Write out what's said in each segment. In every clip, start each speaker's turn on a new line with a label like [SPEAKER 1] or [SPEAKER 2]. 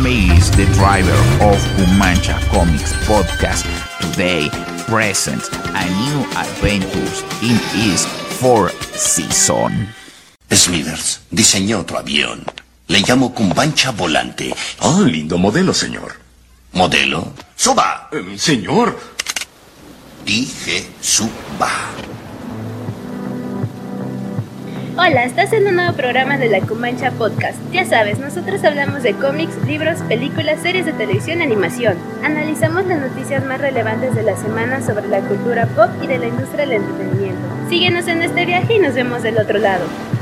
[SPEAKER 1] is the driver of Umancha Comics podcast. Today presents a new adventures in its fourth season.
[SPEAKER 2] Smithers diseñó otro avión. Le llamo Cumbancha Volante.
[SPEAKER 3] Oh, lindo modelo, señor.
[SPEAKER 2] ¿Modelo? ¡Suba!
[SPEAKER 3] Señor.
[SPEAKER 2] Dije suba.
[SPEAKER 4] Hola, estás en un nuevo programa de la Cumancha Podcast. Ya sabes, nosotros hablamos de cómics, libros, películas, series de televisión, animación. Analizamos las noticias más relevantes de la semana sobre la cultura pop y de la industria del entretenimiento. Síguenos en este viaje y nos vemos del otro lado.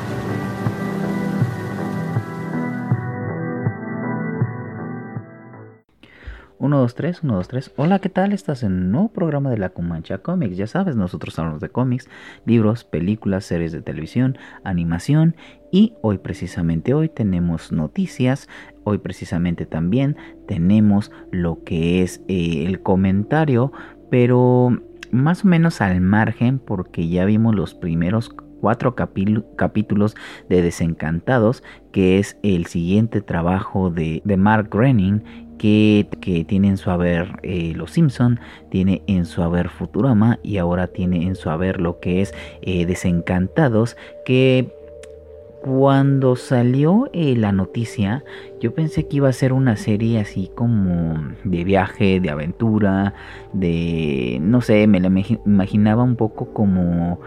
[SPEAKER 5] Uno, dos, tres. Hola, ¿qué tal? Estás en un nuevo programa de la Cumancha Comics. Ya sabes, nosotros hablamos de cómics, libros, películas, series de televisión, animación. Y hoy tenemos noticias. Hoy precisamente también tenemos lo que es el comentario, pero más o menos al margen, porque ya vimos los primeros 4 capítulos de Desencantados, que es el siguiente trabajo de Mark Groening, que tiene en su haber Los Simpson, tiene en su haber Futurama y ahora tiene en su haber lo que es Desencantados, que cuando salió la noticia yo pensé que iba a ser una serie así como de viaje, de aventura, de no sé, me la imaginaba un poco como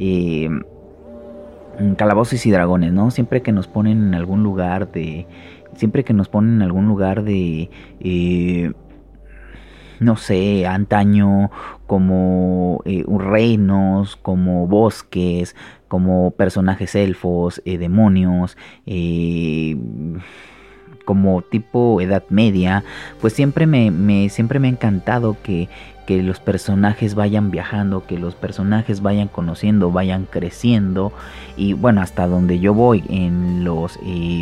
[SPEAKER 5] Calabozos y Dragones, ¿no? Siempre que nos ponen en algún lugar de no sé, antaño, como reinos, como bosques, como personajes elfos, demonios, como tipo Edad Media, pues siempre me ha encantado que los personajes vayan viajando, que los personajes vayan conociendo, vayan creciendo. Y bueno, hasta donde yo voy en los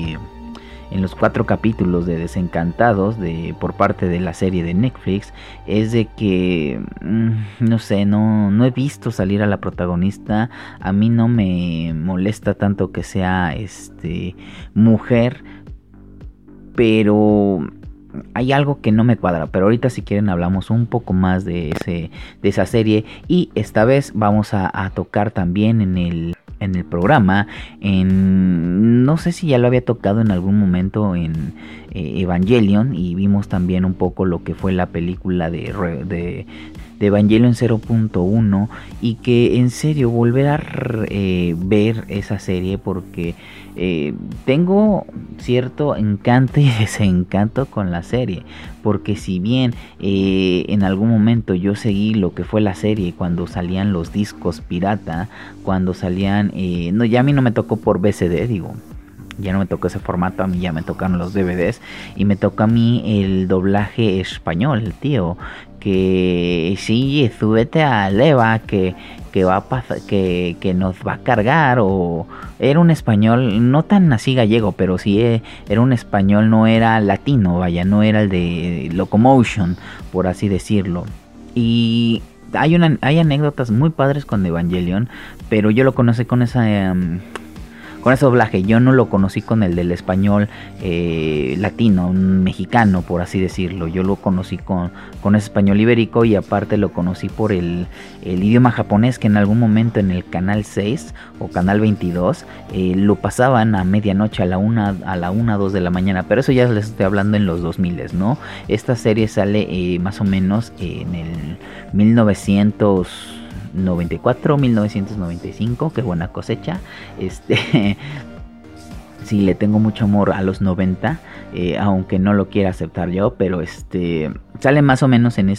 [SPEAKER 5] 4 capítulos de Desencantados por parte de la serie de Netflix, es de que no sé, no he visto salir a la protagonista. A mí no me molesta tanto que sea mujer, pero hay algo que no me cuadra. Pero ahorita, si quieren, hablamos un poco más de esa serie. Y esta vez vamos a tocar también en el programa, no sé si ya lo había tocado en algún momento en Evangelion, y vimos también un poco lo que fue la película de Evangelion 0.1, y que en serio volver a ver esa serie, porque tengo cierto encanto y desencanto con la serie, porque si bien en algún momento yo seguí lo que fue la serie cuando salían los discos pirata, cuando salían, ya a mí no me tocó por VCD, ya no me tocó ese formato, a mí ya me tocaron los DVDs y me toca a mí el doblaje español, tío, que sí, súbete a Leva, que va a pasar, que nos va a cargar. O era un español no tan así gallego, pero sí era un español, no era latino, vaya, no era el de Locomotion, por así decirlo. Y hay anécdotas muy padres con Evangelion, pero yo lo conocí con ese doblaje. Yo no lo conocí con el del español latino, mexicano, por así decirlo. Yo lo conocí con ese español ibérico, y aparte lo conocí por el idioma japonés, que en algún momento en el canal 6 o canal 22 lo pasaban a medianoche, a la 1, 2 de la mañana. Pero eso ya les estoy hablando en los 2000, ¿no? Esta serie sale más o menos en el 1995, qué buena cosecha. Sí, le tengo mucho amor a los 90, aunque no lo quiera aceptar yo, pero sale más o menos en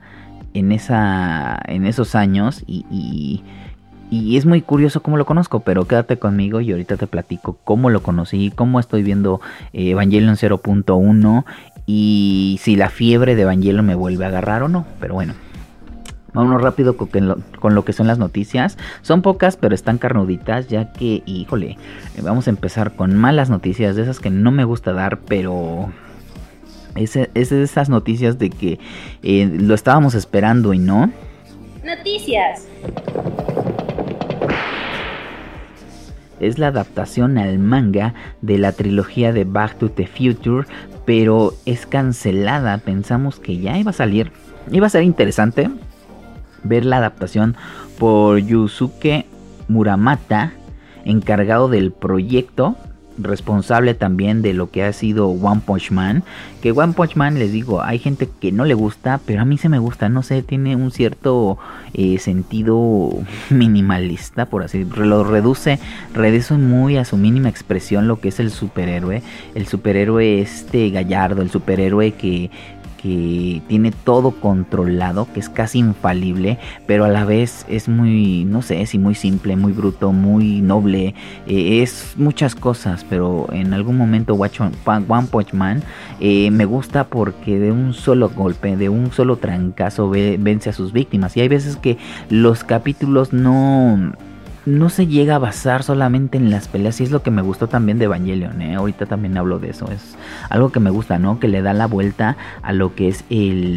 [SPEAKER 5] esos años, y es muy curioso cómo lo conozco. Pero quédate conmigo y ahorita te platico cómo lo conocí, cómo estoy viendo Evangelion 0.1 y si la fiebre de Evangelion me vuelve a agarrar o no. Pero bueno, vámonos rápido con lo que son las noticias. Son pocas, pero están carnuditas, ya que, híjole, vamos a empezar con malas noticias, de esas que no me gusta dar, pero es de esas noticias de que lo estábamos esperando y no.
[SPEAKER 4] Noticias.
[SPEAKER 5] es la adaptación al manga de la trilogía de Back to the Future, pero es cancelada. Pensamos que ya iba a salir. Iba a ser interesante ver la adaptación por Yusuke Muramata, encargado del proyecto, responsable también de lo que ha sido One Punch Man. Que One Punch Man, les digo, hay gente que no le gusta, pero a mí se me gusta, no sé, tiene un cierto sentido minimalista, por así decirlo. Lo reduce muy a su mínima expresión lo que es el superhéroe gallardo, el superhéroe que tiene todo controlado, que es casi infalible, pero a la vez es muy, no sé, si muy simple, muy bruto, muy noble, es muchas cosas, pero en algún momento One Punch Man me gusta porque de un solo golpe, de un solo trancazo vence a sus víctimas, y hay veces que los capítulos no se llega a basar solamente en las peleas, y es lo que me gustó también de Evangelion, ahorita también hablo de eso, es algo que me gusta, ¿no? Que le da la vuelta a lo que es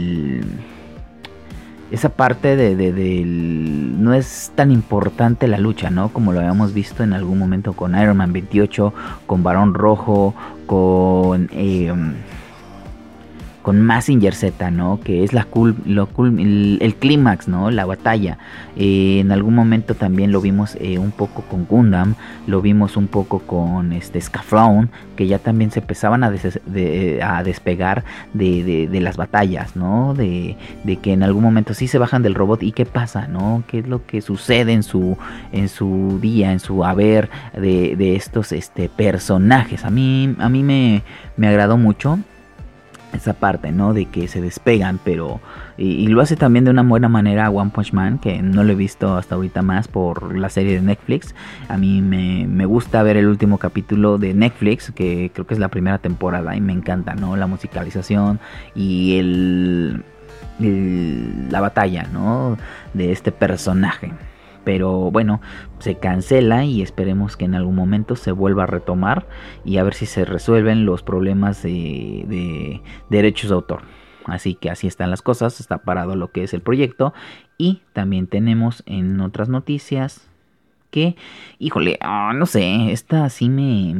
[SPEAKER 5] esa parte no es tan importante la lucha, ¿no? Como lo habíamos visto en algún momento con Iron Man 28, con Barón Rojo, con Mazinger Z, ¿no? Que es el clímax, ¿no? La batalla. En algún momento también lo vimos un poco con Gundam, lo vimos un poco con Scaflón, que ya también se empezaban a despegar de las batallas, ¿no? De que en algún momento sí se bajan del robot, y qué pasa, ¿no? ¿Qué es lo que sucede en su día, en su haber de estos personajes? A mí me agradó mucho esa parte, ¿no? De que se despegan, pero y lo hace también de una buena manera One Punch Man, que no lo he visto hasta ahorita más por la serie de Netflix. A mí me gusta ver el último capítulo de Netflix, que creo que es la primera temporada, y me encanta, ¿no? La musicalización y la batalla, ¿no? De este personaje. Pero bueno, se cancela y esperemos que en algún momento se vuelva a retomar y a ver si se resuelven los problemas de derechos de autor. Así que así están las cosas, está parado lo que es el proyecto. Y también tenemos en otras noticias que, híjole, no sé, esta sí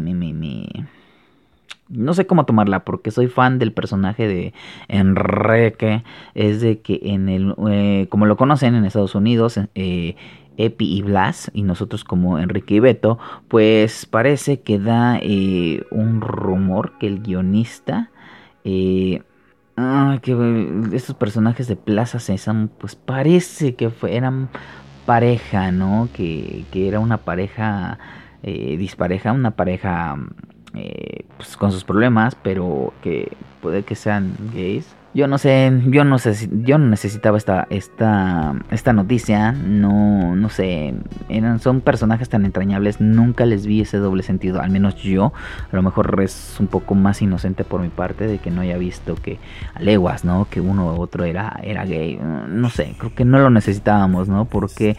[SPEAKER 5] no sé cómo tomarla, porque soy fan del personaje de Enrique. Es de que como lo conocen en Estados Unidos, Epi y Blas, y nosotros como Enrique y Beto, pues parece que da un rumor que el guionista, que estos personajes de Plaza Sésamo, pues parece que eran pareja, ¿no? Que era una pareja dispareja, una pareja pues con sus problemas, pero que puede que sean gays. Yo no necesitaba esta noticia, no sé, son personajes tan entrañables, nunca les vi ese doble sentido, al menos yo. A lo mejor es un poco más inocente por mi parte de que no haya visto que a leguas, ¿no? Que uno u otro era gay, no sé, creo que no lo necesitábamos, ¿no? Porque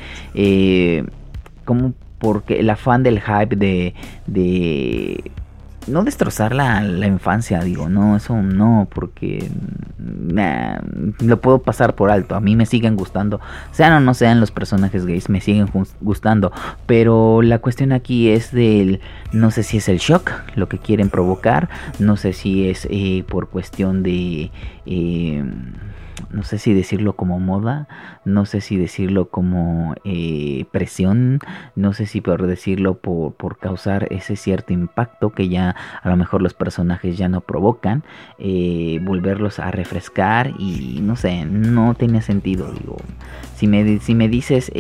[SPEAKER 5] porque el afán del hype de no destrozar la infancia, digo, no, eso no, porque lo puedo pasar por alto. A mí me siguen gustando, sean o no sean los personajes gays, me siguen gustando, pero la cuestión aquí es no sé si es el shock lo que quieren provocar, no sé si es por cuestión de no sé si decirlo como moda, no sé si decirlo como presión, no sé si por decirlo por causar ese cierto impacto que ya a lo mejor los personajes ya no provocan, volverlos a refrescar, y no sé, no tiene sentido. Digo, si me dices,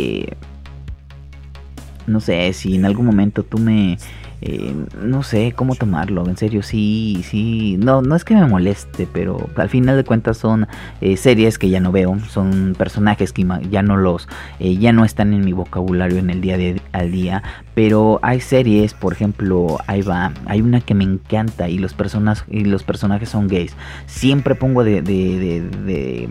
[SPEAKER 5] no sé, si en algún momento tú no sé cómo tomarlo, en serio, sí, no es que me moleste, pero al final de cuentas son series que ya no veo, son personajes que ya no están en mi vocabulario en el día al día, pero hay series, por ejemplo, hay una que me encanta y los personajes son gays. Siempre pongo de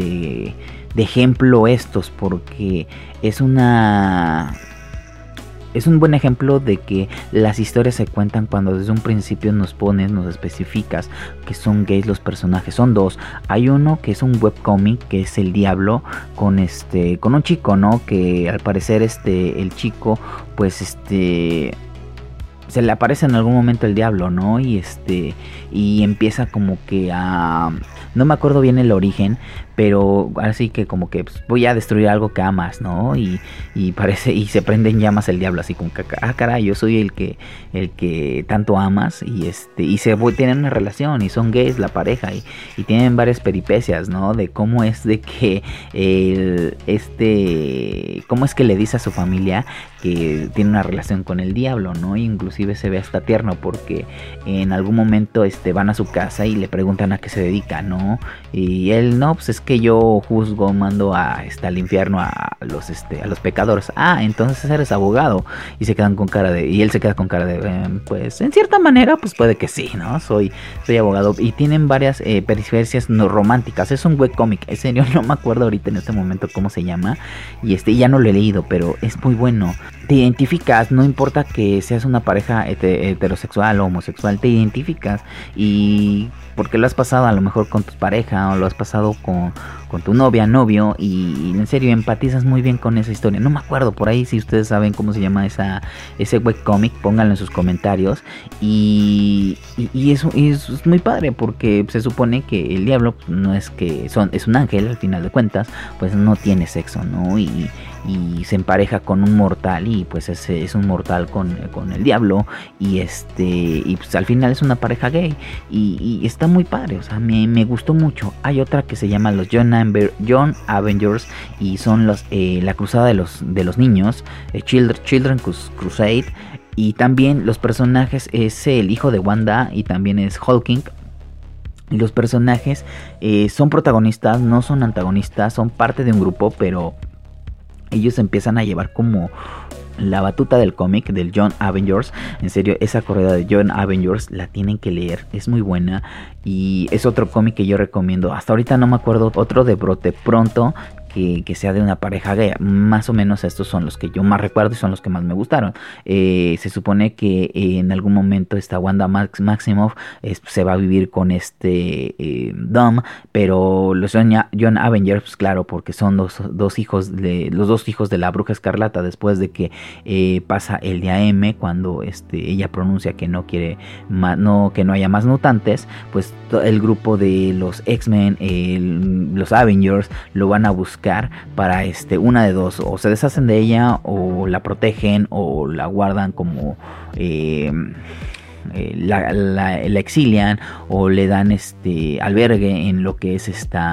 [SPEAKER 5] ejemplo estos, porque es una es un buen ejemplo de que las historias se cuentan cuando desde un principio nos especificas que son gays los personajes. Son dos. Hay uno que es un webcomic, que es El Diablo, con un chico, ¿no? Que al parecer el chico, pues se le aparece en algún momento el diablo, ¿no? Y empieza como que no me acuerdo bien el origen, pero así que como que pues, voy a destruir algo que amas, ¿no? Y se prende en llamas el diablo, así como que, caray, yo soy el que tanto amas, y tienen una relación, y son gays la pareja, y tienen varias peripecias, ¿no? De cómo es de que cómo es que le dice a su familia que tiene una relación con el diablo, ¿no? Y inclusive se ve hasta tierno, porque en algún momento van a su casa y le preguntan a qué se dedica, ¿no? Y él, no, pues es que yo juzgo, mando al infierno a los pecadores. Entonces eres abogado. Y él se queda con cara de, pues en cierta manera, pues puede que sí, ¿no? Soy abogado. Y tienen varias peripecias no románticas. Es un webcomic, en serio, no me acuerdo ahorita en este momento cómo se llama. Y ya no lo he leído, pero es muy bueno. Te identificas, no importa que seas una pareja heterosexual o homosexual, te identificas, y porque lo has pasado a lo mejor con tu pareja, o lo has pasado con tu novio, y en serio empatizas muy bien con esa historia. No me acuerdo, por ahí si ustedes saben cómo se llama ese webcomic, pónganlo en sus comentarios. Y eso es muy padre, porque se supone que el diablo no es que es un ángel, al final de cuentas, pues no tiene sexo, ¿no? Y se empareja con un mortal, y pues es un mortal con el diablo, y pues al final es una pareja gay, y está muy padre, o sea, me gustó mucho. Hay otra que se llama los Young Avengers, y son la cruzada de los niños, Children Crusade, y también los personajes es el hijo de Wanda, y también es Hulking. Y los personajes son protagonistas, no son antagonistas, son parte de un grupo, pero ellos empiezan a llevar como la batuta del cómic del Young Avengers. En serio, esa corrida de Young Avengers la tienen que leer, es muy buena. Y es otro cómic que yo recomiendo. Hasta ahorita no me acuerdo otro de brote pronto que sea de una pareja gay. Más o menos estos son los que yo más recuerdo y son los que más me gustaron. Se supone que en algún momento esta Wanda Maximoff se va a vivir con Dom, pero los Young Avengers, pues claro, porque son los dos hijos de la Bruja Escarlata, después de que pasa el día M, cuando ella pronuncia que no quiere más, que no haya más mutantes, pues el grupo de los X-Men, los Avengers, lo van a buscar para una de dos: o se deshacen de ella, o la protegen, o la guardan como la exilian, o le dan albergue en lo que es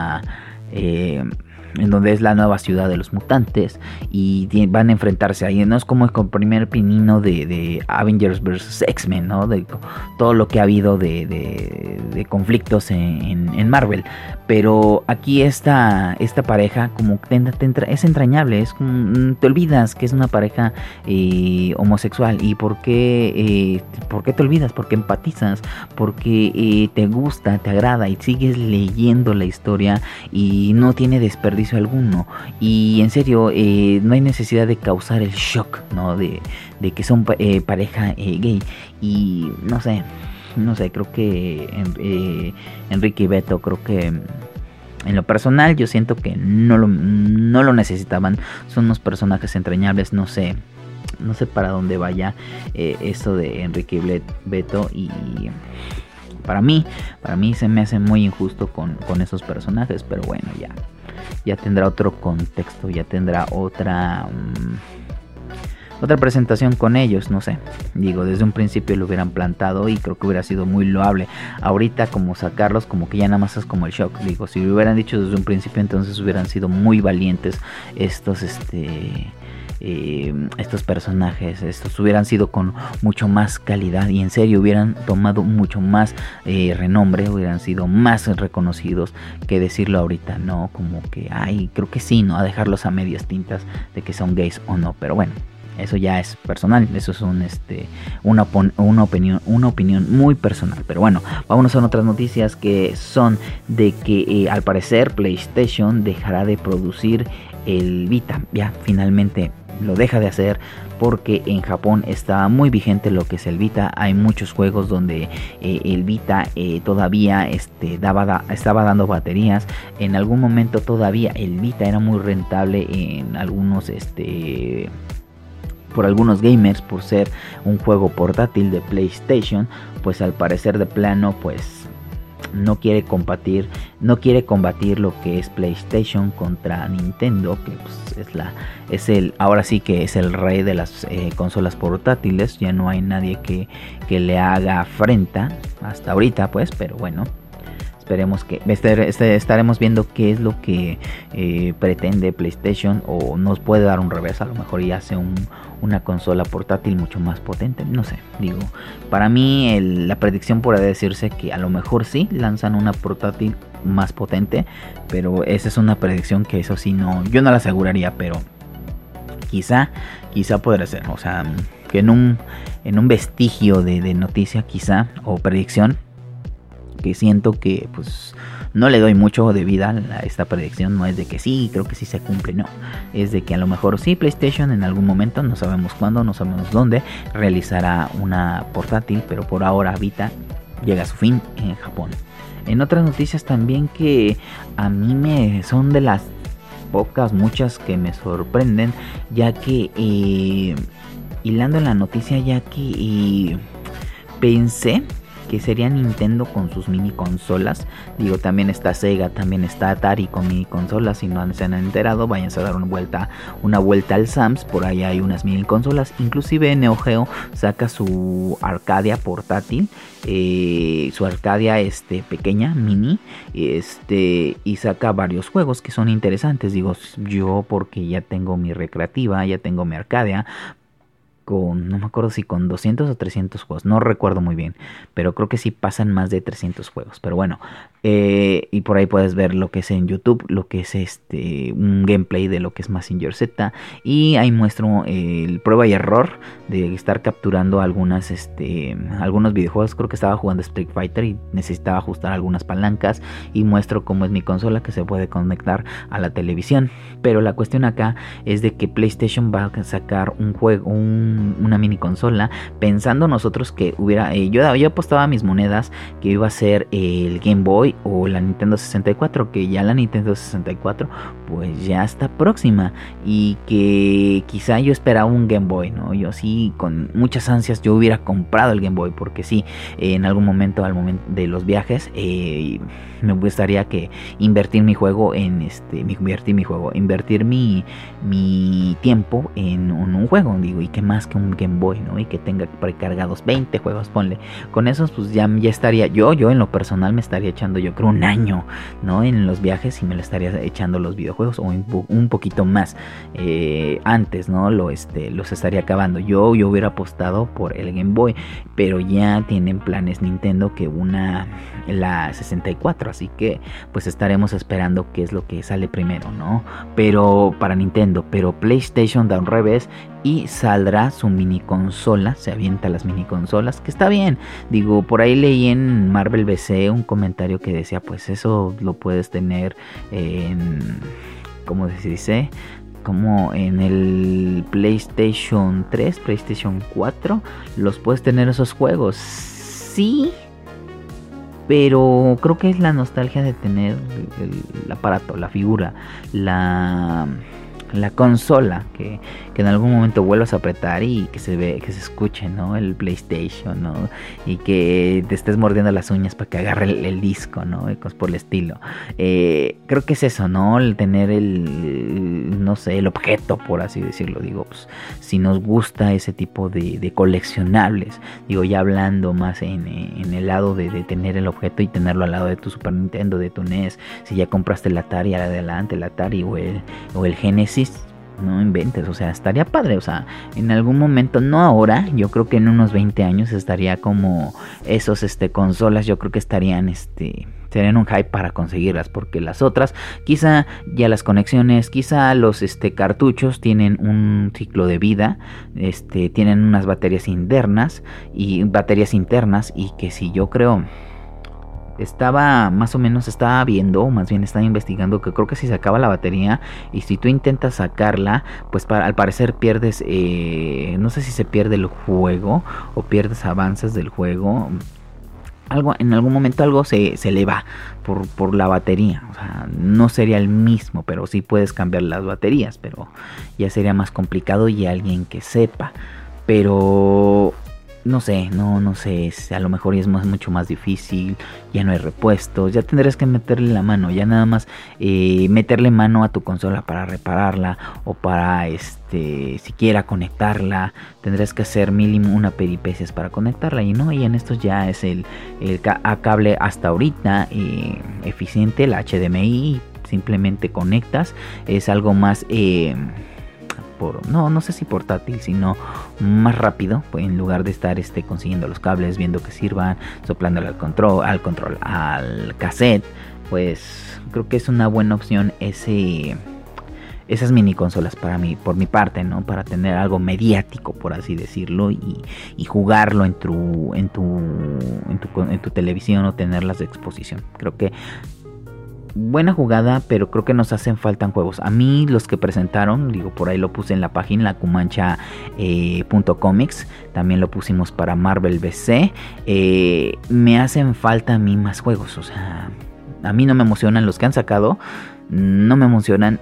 [SPEAKER 5] en donde es la nueva ciudad de los mutantes, y van a enfrentarse ahí. No es como el primer pinino de Avengers vs X-Men, ¿no? De todo lo que ha habido de conflictos en Marvel. Pero aquí esta pareja como es entrañable, te olvidas que es una pareja homosexual. ¿Y por qué te olvidas? Porque empatizas, porque te gusta, te agrada, y sigues leyendo la historia, y no tiene desperdicio alguno. Y en serio, no hay necesidad de causar el shock, ¿no? De que son pareja gay. Y no sé, creo que Enrique y Beto, creo que en lo personal yo siento que no lo necesitaban. Son unos personajes entrañables. No sé para dónde vaya esto de Enrique y Beto, y para mí se me hace muy injusto con esos personajes. Pero bueno, ya tendrá otro contexto, ya tendrá otra presentación con ellos, no sé. Digo, desde un principio lo hubieran plantado, y creo que hubiera sido muy loable. Ahorita como sacarlos, como que ya nada más es como el shock. Digo, si lo hubieran dicho desde un principio, entonces hubieran sido muy valientes estos personajes. Estos hubieran sido con mucho más calidad, y en serio hubieran tomado mucho más renombre, hubieran sido más reconocidos que decirlo ahorita, ¿no? Como que, creo que sí, ¿no? A dejarlos a medias tintas de que son gays o no. Pero bueno, eso ya es personal, eso es una opinión muy personal. Pero bueno, vámonos a otras noticias, que son de que al parecer PlayStation dejará de producir el Vita. Ya finalmente lo deja de hacer porque en Japón está muy vigente lo que es el Vita. Hay muchos juegos donde el Vita todavía estaba dando baterías. En algún momento todavía el Vita era muy rentable en algunos por algunos gamers, por ser un juego portátil de PlayStation. Pues al parecer de plano pues no quiere combatir lo que es PlayStation contra Nintendo, que pues ahora sí que es el rey de las consolas portátiles. Ya no hay nadie que le haga afrenta hasta ahorita, pues, pero bueno, esperemos que estaremos viendo qué es lo que pretende PlayStation, o nos puede dar un revés, a lo mejor y hace una consola portátil mucho más potente, no sé. Digo, para mí la predicción puede decirse que a lo mejor sí lanzan una portátil más potente, pero esa es una predicción que eso sí yo no la aseguraría, pero quizá podrá ser, o sea, que en un vestigio de noticia quizá, o predicción, que siento que pues no le doy mucho de vida a esta predicción. No es de que sí, creo que sí se cumple, no, es de que a lo mejor sí PlayStation en algún momento, no sabemos cuándo, no sabemos dónde, realizará una portátil, pero por ahora Vita llega a su fin en Japón. En otras noticias también que a mí son de las muchas que me sorprenden, ya que hilando en la noticia, ya que pensé que sería Nintendo con sus mini consolas. Digo, también está Sega, también está Atari con mini consolas. Si no se han enterado, váyanse a dar una vuelta al Sam's, por ahí hay unas mini consolas. Inclusive Neo Geo saca su Arcadia portátil, su Arcadia pequeña, mini, y saca varios juegos que son interesantes. Digo, yo porque ya tengo mi recreativa, ya tengo mi Arcadia, no me acuerdo si con 200 o 300 juegos, no recuerdo muy bien, pero creo que sí pasan más de 300 juegos, pero bueno, y por ahí puedes ver lo que es en YouTube, lo que es un gameplay de lo que es Mazinger Z, y ahí muestro el prueba y error de estar capturando algunos videojuegos. Creo que estaba jugando Street Fighter y necesitaba ajustar algunas palancas, y muestro cómo es mi consola que se puede conectar a la televisión. Pero la cuestión acá es de que PlayStation va a sacar un juego, una mini consola, pensando nosotros que hubiera, yo apostaba mis monedas que iba a ser el Game Boy o la Nintendo 64, que ya la Nintendo 64 pues ya está próxima, y que quizá yo esperaba un Game Boy, ¿no? Yo sí, con muchas ansias yo hubiera comprado el Game Boy, porque sí, en algún momento, al momento de los viajes, me gustaría que invertir mi tiempo en un juego, digo, y que más que un Game Boy, ¿no? Y que tenga precargados 20 juegos, ponle. Con esos pues ya estaría, yo en lo personal me estaría echando, yo creo, un año, ¿no? En los viajes, y me lo estaría echando los videojuegos, o un poquito más antes, ¿no? Los estaría acabando. Yo hubiera apostado por el Game Boy, pero ya tienen planes Nintendo que la 64, así que pues estaremos esperando qué es lo que sale primero, ¿no? Pero para Nintendo, pero PlayStation da un revés y saldrá su mini consola, se avienta las mini consolas, que está bien. Digo, por ahí leí en Marvel BC un comentario que decía, pues eso lo puedes tener ¿cómo se dice? Como en el PlayStation 3, PlayStation 4, los puedes tener esos juegos. Sí, pero creo que es la nostalgia de tener el aparato, la figura, la consola, que en algún momento vuelvas a apretar y que se escuche, ¿no? El PlayStation, ¿no? Y que te estés mordiendo las uñas para que agarre el disco, ¿no? Y cosas por el estilo. Creo que es eso, ¿no? El tener no sé, el objeto, por así decirlo. Digo, pues, si nos gusta ese tipo de coleccionables, digo, ya hablando más en el lado de tener el objeto y tenerlo al lado de tu Super Nintendo, de tu NES. Si ya compraste el Atari, adelante, el Atari o el Genesis, no inventes, o sea, estaría padre. O sea, en algún momento, no ahora, yo creo que en unos 20 años estaría como esos consolas, yo creo que serían un hype para conseguirlas, porque las otras, quizá ya las conexiones, quizá los cartuchos tienen un ciclo de vida, tienen unas baterías internas, y que si yo creo estaba viendo, o más bien estaba investigando, que creo que si se acaba la batería y si tú intentas sacarla, pues al parecer pierdes, no sé si se pierde el juego o pierdes avances del juego. En algún momento algo se le va por la batería. O sea, no sería el mismo, pero sí puedes cambiar las baterías, pero ya sería más complicado y alguien que sepa. Pero no sé, a lo mejor es mucho más difícil, ya no hay repuestos, ya tendrás que meterle la mano, ya nada más meterle mano a tu consola para repararla o para siquiera conectarla, tendrás que hacer mínimo una peripecias para conectarla y en estos ya es el cable hasta ahorita eficiente, el HDMI, simplemente conectas, es algo más no sé si portátil, sino más rápido, pues, en lugar de estar consiguiendo los cables, viendo que sirvan, soplándole al cassette, pues creo que es una buena opción esas mini consolas para mí, por mi parte, ¿no? Para tener algo mediático, por así decirlo, y jugarlo en tu televisión o tenerlas de exposición. Creo que buena jugada, pero creo que nos hacen falta juegos. A mí los que presentaron, por ahí lo puse en la página, la Cumancha.comics, también lo pusimos para Marvel BC. Me hacen falta a mí más juegos, o sea, a mí no me emocionan los que han sacado, no me emocionan.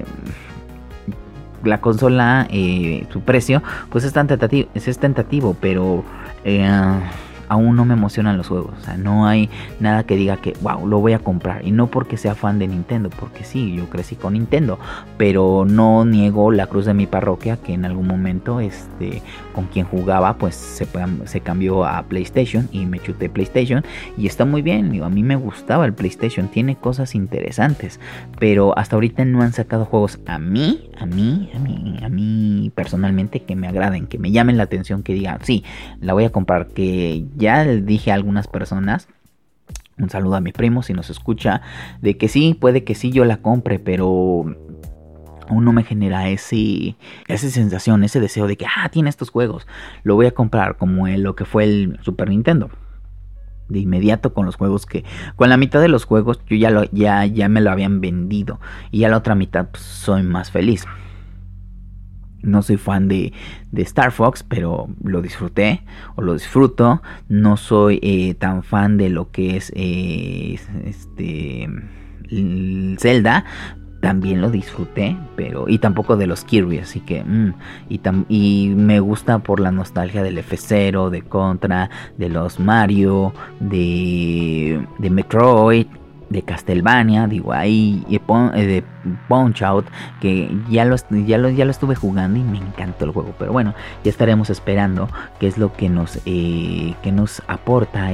[SPEAKER 5] La consola, su precio, pues es tentativo, pero aún no me emocionan los juegos. O sea, no hay nada que diga que wow, lo voy a comprar. Y no porque sea fan de Nintendo, porque sí, yo crecí con Nintendo, pero no niego la cruz de mi parroquia, que en algún momento con quien jugaba pues se cambió a PlayStation y me chuté PlayStation y está muy bien. A mí me gustaba el PlayStation, tiene cosas interesantes, pero hasta ahorita no han sacado juegos a mí personalmente que me agraden, que me llamen la atención, que digan sí, la voy a comprar. Que ya le dije a algunas personas, un saludo a mi primo si nos escucha, de que sí, puede que sí yo la compre, pero aún no me genera esa sensación, ese deseo de que tiene estos juegos, lo voy a comprar, como lo que fue el Super Nintendo. De inmediato con los juegos con la mitad de los juegos yo ya me lo habían vendido y ya la otra mitad pues, soy más feliz. No soy fan de Star Fox, pero lo disfruté o lo disfruto. No soy tan fan de lo que es Zelda. También lo disfruté, y tampoco de los Kirby, así que y me gusta por la nostalgia del F0, de Contra, de los Mario, de Metroid, de Castlevania, ahí de Punch Out, que ya lo estuve jugando y me encantó el juego. Pero bueno, ya estaremos esperando qué es lo que nos aporta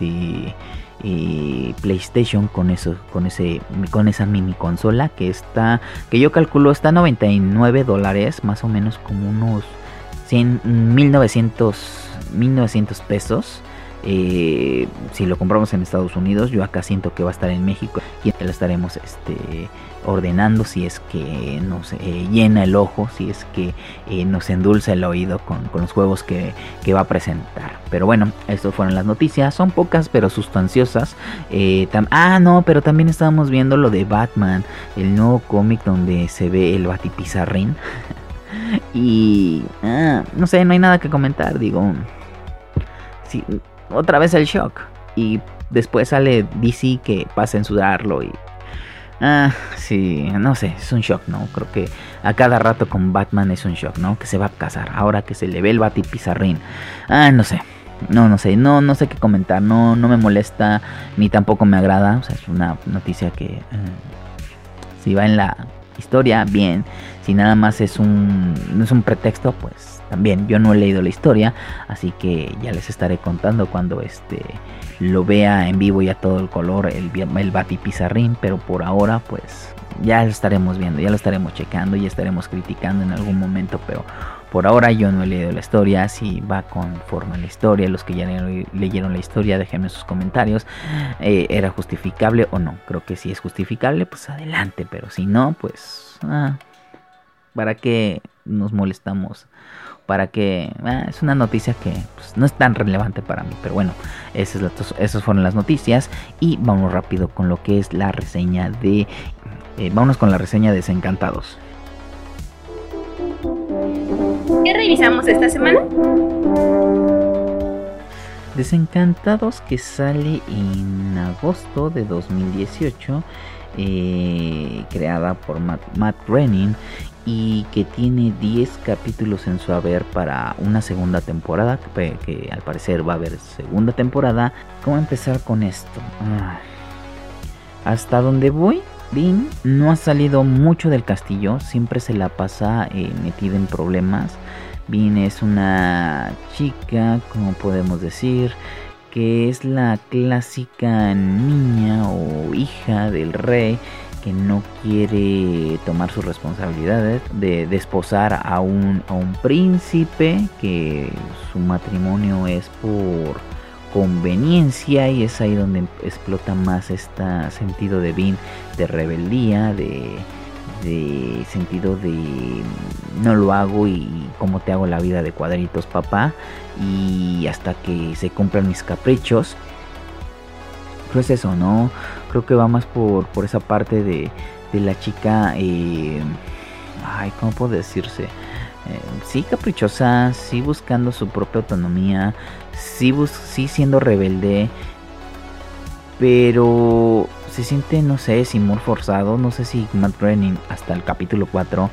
[SPEAKER 5] PlayStation con esa mini consola que yo calculo está a $99, más o menos como unos 1,900 pesos. Si lo compramos en Estados Unidos, yo acá siento que va a estar en México y la estaremos ordenando si es que nos llena el ojo, si es que nos endulza el oído con los juegos que va a presentar. Pero bueno, estas fueron las noticias, son pocas pero sustanciosas. Pero también estábamos viendo lo de Batman, el nuevo cómic donde se ve el Batipizarrín. Y no sé, no hay nada que comentar, sí, otra vez el shock. Y después sale DC que pasa a censurarlo y sí, no sé, es un shock, ¿no? Creo que a cada rato con Batman es un shock, ¿no? Que se va a casar, ahora que se le ve el Batipizarrín. No sé qué comentar, no me molesta ni tampoco me agrada. O sea, es una noticia que si va en la historia, bien. Si nada más es no es un pretexto, pues también. Yo no he leído la historia, así que ya les estaré contando cuando lo vea en vivo y a todo el color, el Batipizarrín. Pero por ahora pues ya lo estaremos viendo, ya lo estaremos checando, ya estaremos criticando en algún momento. Pero por ahora yo no he leído la historia. Si va conforme a la historia, los que ya leyeron la historia, déjenme sus comentarios. ¿Era justificable o no? Creo que si es justificable, pues adelante. Pero si no, pues ¿para qué nos molestamos? Para que es una noticia que pues, no es tan relevante para mí, pero bueno, esas fueron las noticias y vamos rápido con lo que es la reseña de vámonos con la reseña de Desencantados.
[SPEAKER 4] ¿Qué revisamos esta semana?
[SPEAKER 5] Desencantados, que sale en agosto de 2018, creada por Matt Groening, y que tiene 10 capítulos en su haber para una segunda temporada, que al parecer va a haber segunda temporada. ¿Cómo empezar con esto? Hasta donde voy, Bean no ha salido mucho del castillo, siempre se la pasa metida en problemas. Bean es una chica, como podemos decir, que es la clásica niña o hija del rey, que no quiere tomar sus responsabilidades de desposar a un príncipe, que su matrimonio es por conveniencia, y es ahí donde explota más este sentido de Bean, de rebeldía, de sentido de no lo hago y cómo te hago la vida de cuadritos, papá, y hasta que se cumplan mis caprichos. Pero es eso, ¿no? Creo que va más por esa parte de la chica, ¿cómo puedo decirse? Sí caprichosa, sí buscando su propia autonomía, sí siendo rebelde, pero se siente, no sé, si muy forzado. No sé si Matt Groening hasta el capítulo 4,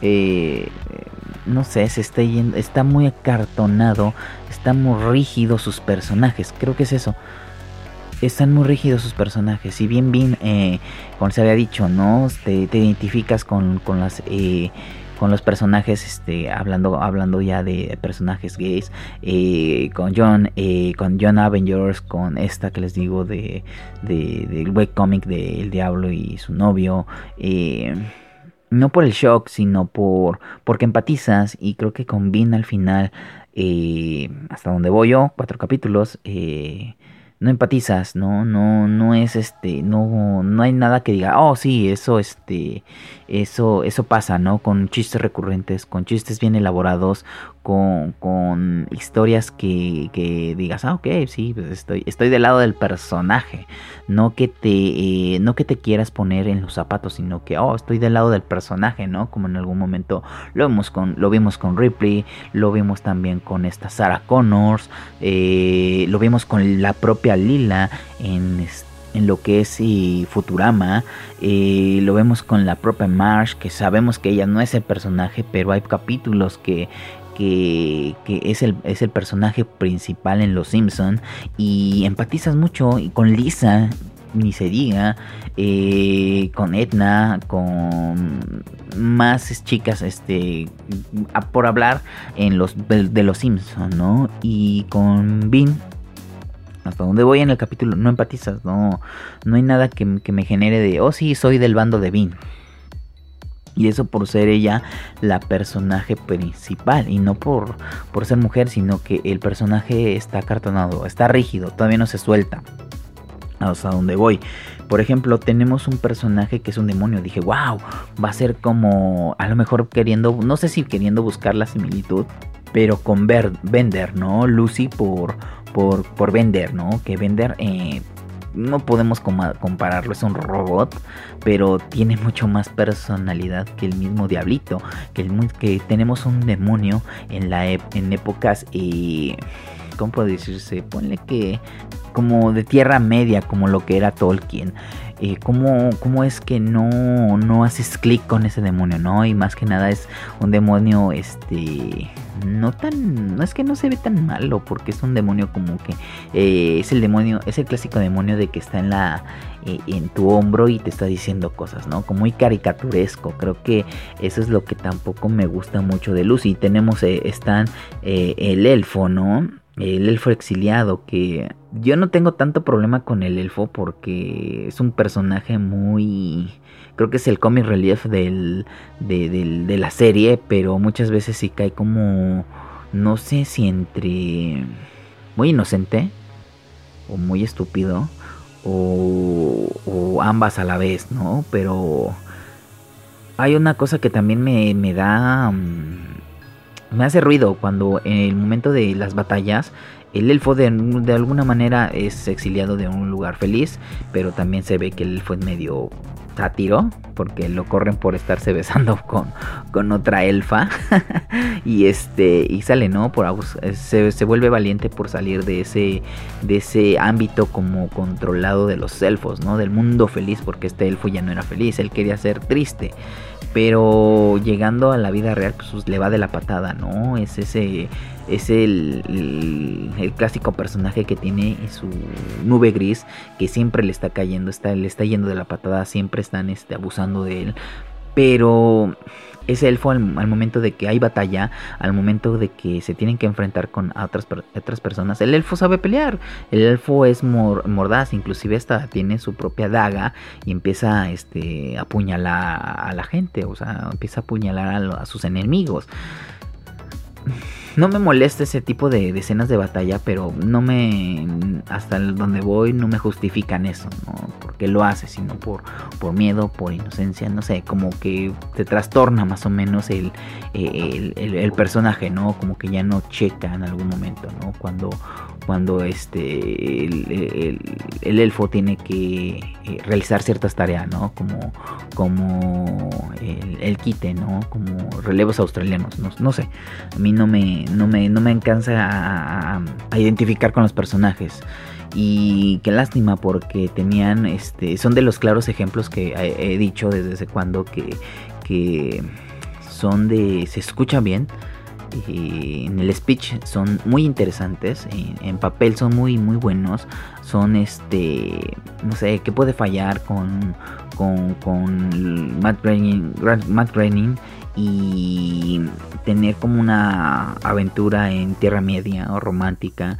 [SPEAKER 5] no sé, se está yendo, está muy acartonado, está muy rígido sus personajes. Creo que es eso. Están muy rígidos sus personajes. Si bien como se había dicho, ¿no? Te identificas con los personajes, hablando ya de personajes gays, con John Avengers, con esta que les digo del webcomic de El Diablo y su novio, no por el shock, sino porque empatizas, y creo que con Bean al final, hasta donde voy yo, 4 capítulos, no empatizas, no es no hay nada que diga, oh sí, eso pasa, ¿no? Con chistes recurrentes, con chistes bien elaborados, con historias que digas, ok, sí, pues estoy del lado del personaje, no que te quieras poner en los zapatos, sino que estoy del lado del personaje, ¿no? Como en algún momento lo vimos con Ripley, lo vimos también con esta Sarah Connors, lo vimos con la propia Lila en lo que es Futurama, lo vemos con la propia Marge, que sabemos que ella no es el personaje, pero hay capítulos que es el personaje principal en Los Simpson, y empatizas mucho. Y con Lisa ni se diga, con Edna, con más chicas, por hablar de Los Simpson, ¿no? Y con Bean, hasta donde voy en el capítulo, no empatizas, no hay nada que me genere de, sí, soy del bando de Bean. Y eso por ser ella la personaje principal, y no por ser mujer, sino que el personaje está acartonado, está rígido, todavía no se suelta. Hasta donde voy, por ejemplo, tenemos un personaje que es un demonio. Dije, wow, va a ser como, a lo mejor no sé si queriendo buscar la similitud, pero con Bender, ¿no? Lucy por Bender, ¿no? Que Bender, no podemos compararlo, es un robot, pero tiene mucho más personalidad que el mismo Diablito, que tenemos un demonio en épocas, ¿cómo puedo decirse? Ponle que como de Tierra Media, como lo que era Tolkien. ¿Cómo es que no haces clic con ese demonio, no? Y más que nada es un demonio, no es que no se ve tan malo, porque es un demonio como que es el clásico demonio de que está en tu hombro y te está diciendo cosas, ¿no? Como muy caricaturesco. Creo que eso es lo que tampoco me gusta mucho de Lucy. Tenemos el elfo, ¿no? El elfo exiliado, que yo no tengo tanto problema con el elfo porque es un personaje muy... Creo que es el comic relief de la serie, pero muchas veces sí cae como... No sé si entre... muy inocente o muy estúpido o ambas a la vez, ¿no? Pero hay una cosa que también me da... me hace ruido cuando en el momento de las batallas el elfo de alguna manera es exiliado de un lugar feliz, pero también se ve que el elfo es medio sátiro, porque lo corren por estarse besando con otra elfa. y sale, ¿no? Se vuelve valiente por salir de ese ámbito como controlado de los elfos, ¿no? Del mundo feliz, porque este elfo ya no era feliz, él quería ser triste. Pero llegando a la vida real, pues le va de la patada, ¿no? Es el clásico personaje que tiene su nube gris, que siempre le está cayendo, le está yendo de la patada, siempre están abusando de él. Pero ese elfo al momento de que hay batalla, al momento de que se tienen que enfrentar con otras personas, el elfo sabe pelear, el elfo es mordaz, inclusive hasta tiene su propia daga y empieza a apuñalar a la gente, o sea, empieza a apuñalar a sus enemigos. No me molesta ese tipo de escenas de batalla, pero hasta donde voy no me justifican eso, ¿no? Porque lo hace, sino por miedo, por inocencia, no sé, como que se trastorna más o menos el personaje, ¿no? Como que ya no checa en algún momento, ¿no? Cuando el elfo tiene que realizar ciertas tareas, ¿no? Como el quite, ¿no? Como relevos australianos, no sé. A mí no me alcanza a identificar con los personajes. Y qué lástima, porque tenían son de los claros ejemplos que he dicho desde cuando que se escuchan bien. En el speech son muy interesantes, en papel son muy muy buenos, son no sé qué puede fallar con Matt Groening y tener como una aventura en Tierra Media o romántica,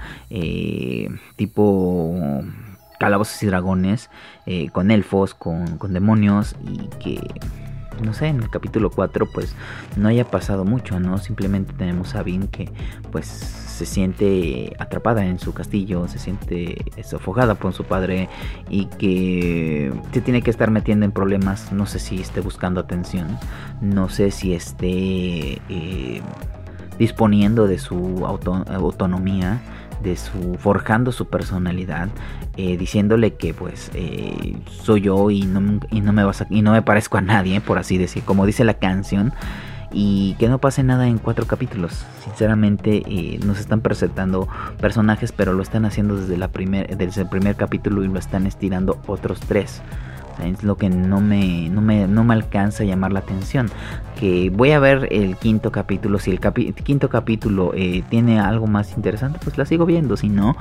[SPEAKER 5] tipo Calabozos y Dragones, con elfos, con demonios, y que no sé, en el capítulo 4 pues no haya pasado mucho, ¿no? Simplemente tenemos a Vin que pues se siente atrapada en su castillo, se siente sofocada por su padre y que se tiene que estar metiendo en problemas. No sé si esté buscando atención, no sé si esté disponiendo de su autonomía, forjando su personalidad, diciéndole que pues soy yo y no me parezco a nadie, por así decir, como dice la canción, y que no pase nada en 4 capítulos. Sinceramente nos están presentando personajes, pero lo están haciendo desde el primer capítulo y lo están estirando otros 3. Es lo que no me alcanza a llamar la atención. Que voy a ver el 5º capítulo. Si el 5º capítulo tiene algo más interesante, pues la sigo viendo. Si no,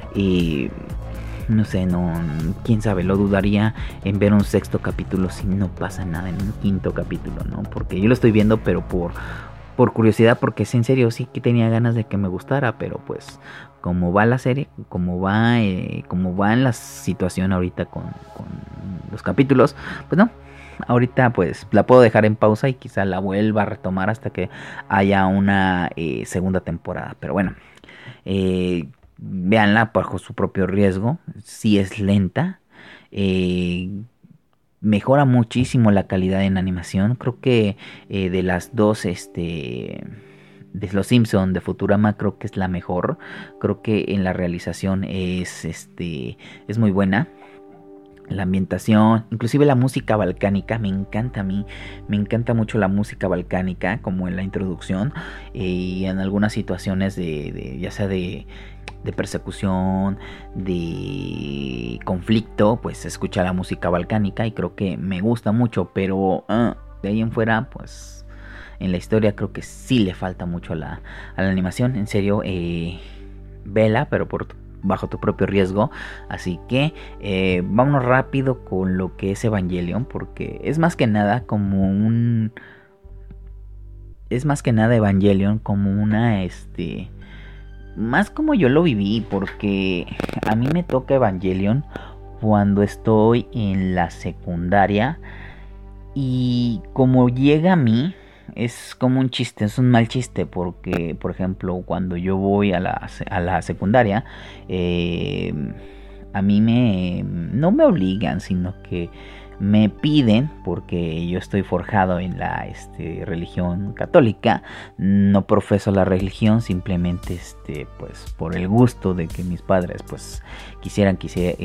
[SPEAKER 5] no sé, quién sabe, lo dudaría en ver un 6º capítulo si no pasa nada en un 5º capítulo, ¿no? Porque yo lo estoy viendo, pero por curiosidad, porque en serio sí que tenía ganas de que me gustara, pero pues como va la serie, como va en la situación ahorita con los capítulos, pues no, ahorita pues la puedo dejar en pausa y quizá la vuelva a retomar hasta que haya una segunda temporada. Pero bueno, véanla bajo su propio riesgo. Si es lenta, mejora muchísimo la calidad en animación. Creo que de las dos de Los Simpson, de Futurama, creo que es la mejor. Creo que en la realización es muy buena. La ambientación, inclusive la música balcánica, me encanta a mí. Me encanta mucho la música balcánica, como en la introducción y en algunas situaciones ya sea de persecución, de conflicto, pues se escucha la música balcánica y creo que me gusta mucho. Pero de ahí en fuera, pues en la historia creo que sí le falta mucho a la animación. En serio, vela, pero bajo tu propio riesgo. Así que vámonos rápido con lo que es Evangelion, porque es más que nada Evangelion como una más como yo lo viví, porque a mí me toca Evangelion cuando estoy en la secundaria, y como llega a mí es como un chiste, es un mal chiste, porque por ejemplo cuando yo voy a la secundaria, a mí no me obligan, sino que me piden, porque yo estoy forjado en la religión católica, no profeso la religión, simplemente pues por el gusto de que mis padres pues quisieran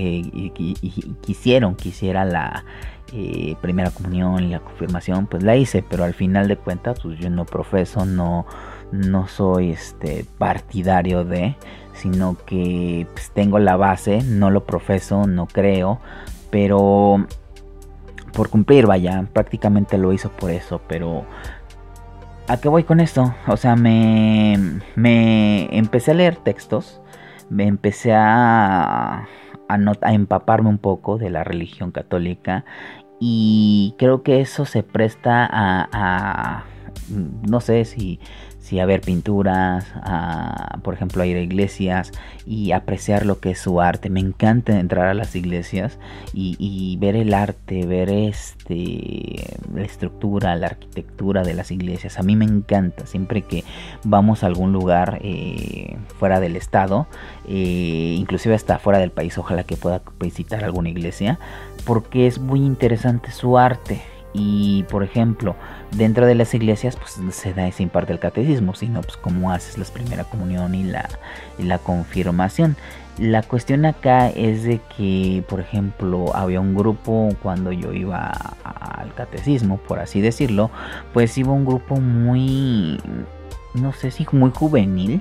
[SPEAKER 5] la primera comunión y la confirmación, pues la hice, pero al final de cuentas pues yo no profeso, no soy partidario de, sino que pues tengo la base, no lo profeso, no creo, pero por cumplir, vaya, prácticamente lo hizo por eso. Pero ¿a qué voy con esto? O sea, me empecé a leer textos, me empecé a empaparme un poco de la religión católica, y creo que eso se presta a no sé si a ver pinturas, por ejemplo, a ir a iglesias y apreciar lo que es su arte. Me encanta entrar a las iglesias y ver el arte, ver la estructura, la arquitectura de las iglesias. A mí me encanta. Siempre que vamos a algún lugar fuera del estado, inclusive hasta fuera del país, ojalá que pueda visitar alguna iglesia, porque es muy interesante su arte. Y por ejemplo, dentro de las iglesias pues se imparte el catecismo, sino pues cómo haces la primera comunión y la confirmación. La cuestión acá es de que, por ejemplo, había un grupo cuando yo iba al catecismo, por así decirlo, pues iba un grupo muy, no sé si muy juvenil,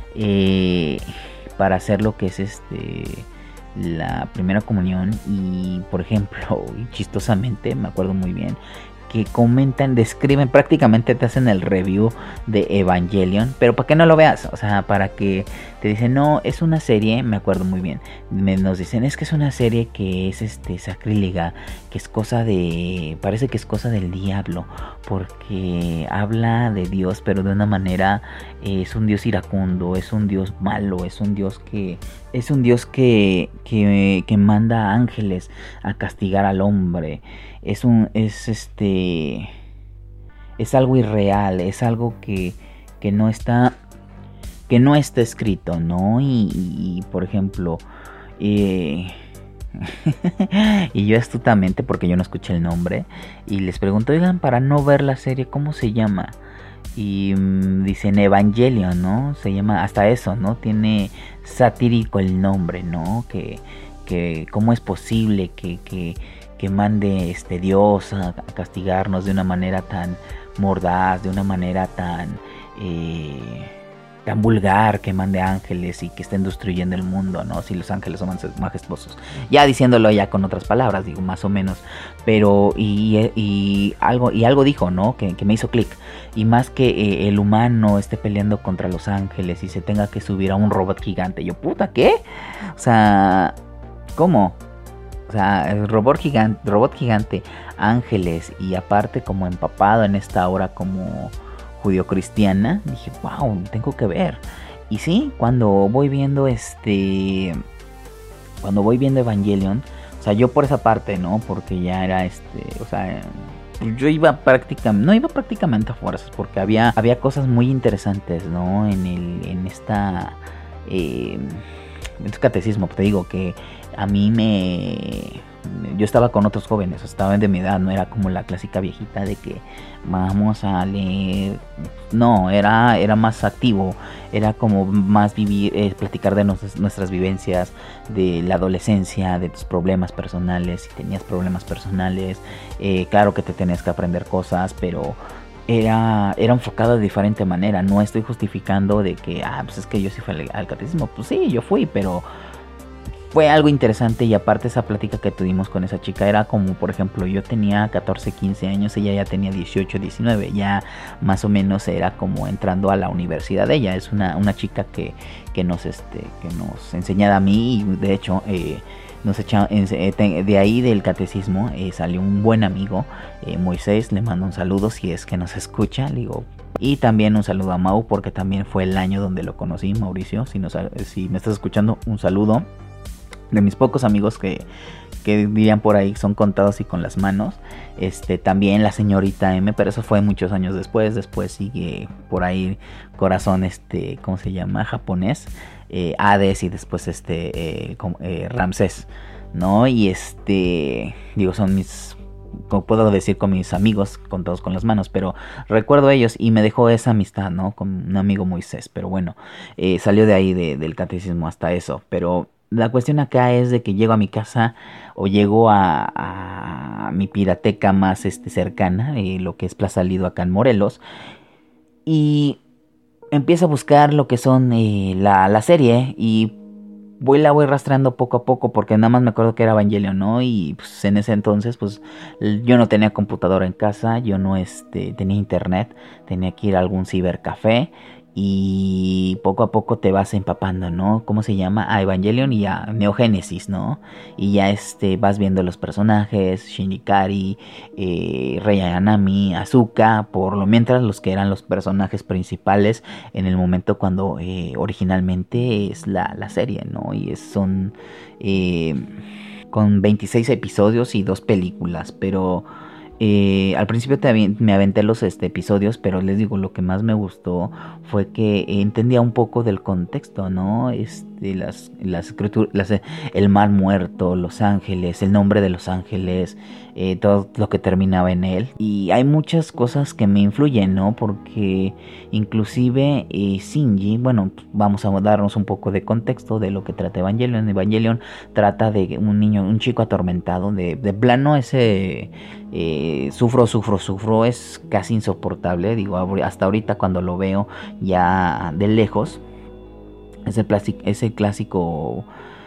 [SPEAKER 5] para hacer lo que es la primera comunión. Y por ejemplo, y chistosamente me acuerdo muy bien que comentan, describen, prácticamente te hacen el review de Evangelion, pero para que no lo veas, o sea, para que te dicen, no, es una serie, me acuerdo muy bien, nos dicen, es que es una serie que es sacrílega, que es parece que es cosa del diablo, porque habla de Dios, pero de una manera, es un Dios iracundo, es un Dios malo, es un Dios que manda ángeles a castigar al hombre. Es algo irreal, es algo que no está escrito, ¿no? Y por ejemplo, y yo astutamente, porque yo no escuché el nombre, y les pregunto, oigan, para no ver la serie, ¿cómo se llama? Y dicen Evangelion, ¿no? Se llama hasta eso, ¿no? Tiene satírico el nombre, ¿no? Que cómo es posible que mande Dios a castigarnos de una manera tan mordaz, de una manera tan vulgar, que mande ángeles y que estén destruyendo el mundo, ¿no? Si los ángeles son majestuosos. Ya diciéndolo ya con otras palabras, digo, más o menos. Pero, y algo dijo, ¿no? Que me hizo clic. Y más que el humano esté peleando contra los ángeles y se tenga que subir a un robot gigante. Yo, puta, ¿qué? O sea, ¿cómo? O sea, el robot gigante, ángeles, y aparte como empapado en esta hora como judio-cristiana, dije, wow, tengo que ver. Y sí, cuando voy viendo Evangelion, o sea, yo por esa parte, ¿no? Porque ya era o sea, yo iba prácticamente a fuerzas, porque había cosas muy interesantes, ¿no? En este catecismo, te digo que a mí yo estaba con otros jóvenes, estaban de mi edad, no era como la clásica viejita de que vamos a leer, no, era más activo, era como más vivir, platicar de nuestras vivencias, de la adolescencia, de tus problemas personales, si tenías problemas personales, claro que te tenías que aprender cosas, pero era enfocado de diferente manera. No estoy justificando de que, pues es que yo sí fui al catecismo, pues sí, yo fui, pero fue algo interesante. Y aparte esa plática que tuvimos con esa chica era como, por ejemplo, yo tenía 14, 15 años, ella ya tenía 18, 19, ya más o menos era como entrando a la universidad de ella. Es una chica que nos enseñaba a mí, y de hecho de ahí del catecismo salió un buen amigo, Moisés, le mando un saludo si es que nos escucha, digo. Y también un saludo a Mau, porque también fue el año donde lo conocí. Mauricio, si me estás escuchando, un saludo. De mis pocos amigos que dirían por ahí son contados y con las manos. También la señorita M, pero eso fue muchos años después. Después sigue por ahí Corazón, ¿cómo se llama? Japonés, Hades, y después Ramsés, ¿no? Y digo, son mis como puedo decir, con mis amigos contados con las manos, pero recuerdo a ellos y me dejó esa amistad, ¿no? Con un amigo Moisés, pero bueno, salió de ahí del catecismo hasta eso, pero la cuestión acá es de que llego a mi casa o llego a mi pirateca más cercana, lo que es Plaza Lido acá en Morelos, y empiezo a buscar lo que son la serie y la voy rastreando poco a poco porque nada más me acuerdo que era Evangelion, ¿no? Y pues en ese entonces pues yo no tenía computadora en casa, yo no tenía internet, tenía que ir a algún cibercafé y poco a poco te vas empapando, ¿no? ¿Cómo se llama? A Evangelion y a Neogénesis, ¿no? Y ya vas viendo los personajes, Shinigami, Rei Ayanami, Asuka, por lo mientras los que eran los personajes principales en el momento cuando originalmente es la serie, ¿no? Y son con 26 episodios y 2 películas, pero al principio me aventé los episodios, pero les digo, lo que más me gustó fue que entendía un poco del contexto, ¿no? Las escrituras, el mar muerto, los ángeles, el nombre de los ángeles, todo lo que terminaba en él. Y hay muchas cosas que me influyen, ¿no? Porque inclusive Shinji, bueno, vamos a darnos un poco de contexto de lo que trata Evangelion. Evangelion trata de un chico atormentado, de plano ese sufro, es casi insoportable, digo, hasta ahorita cuando lo veo ya de lejos, ese clásico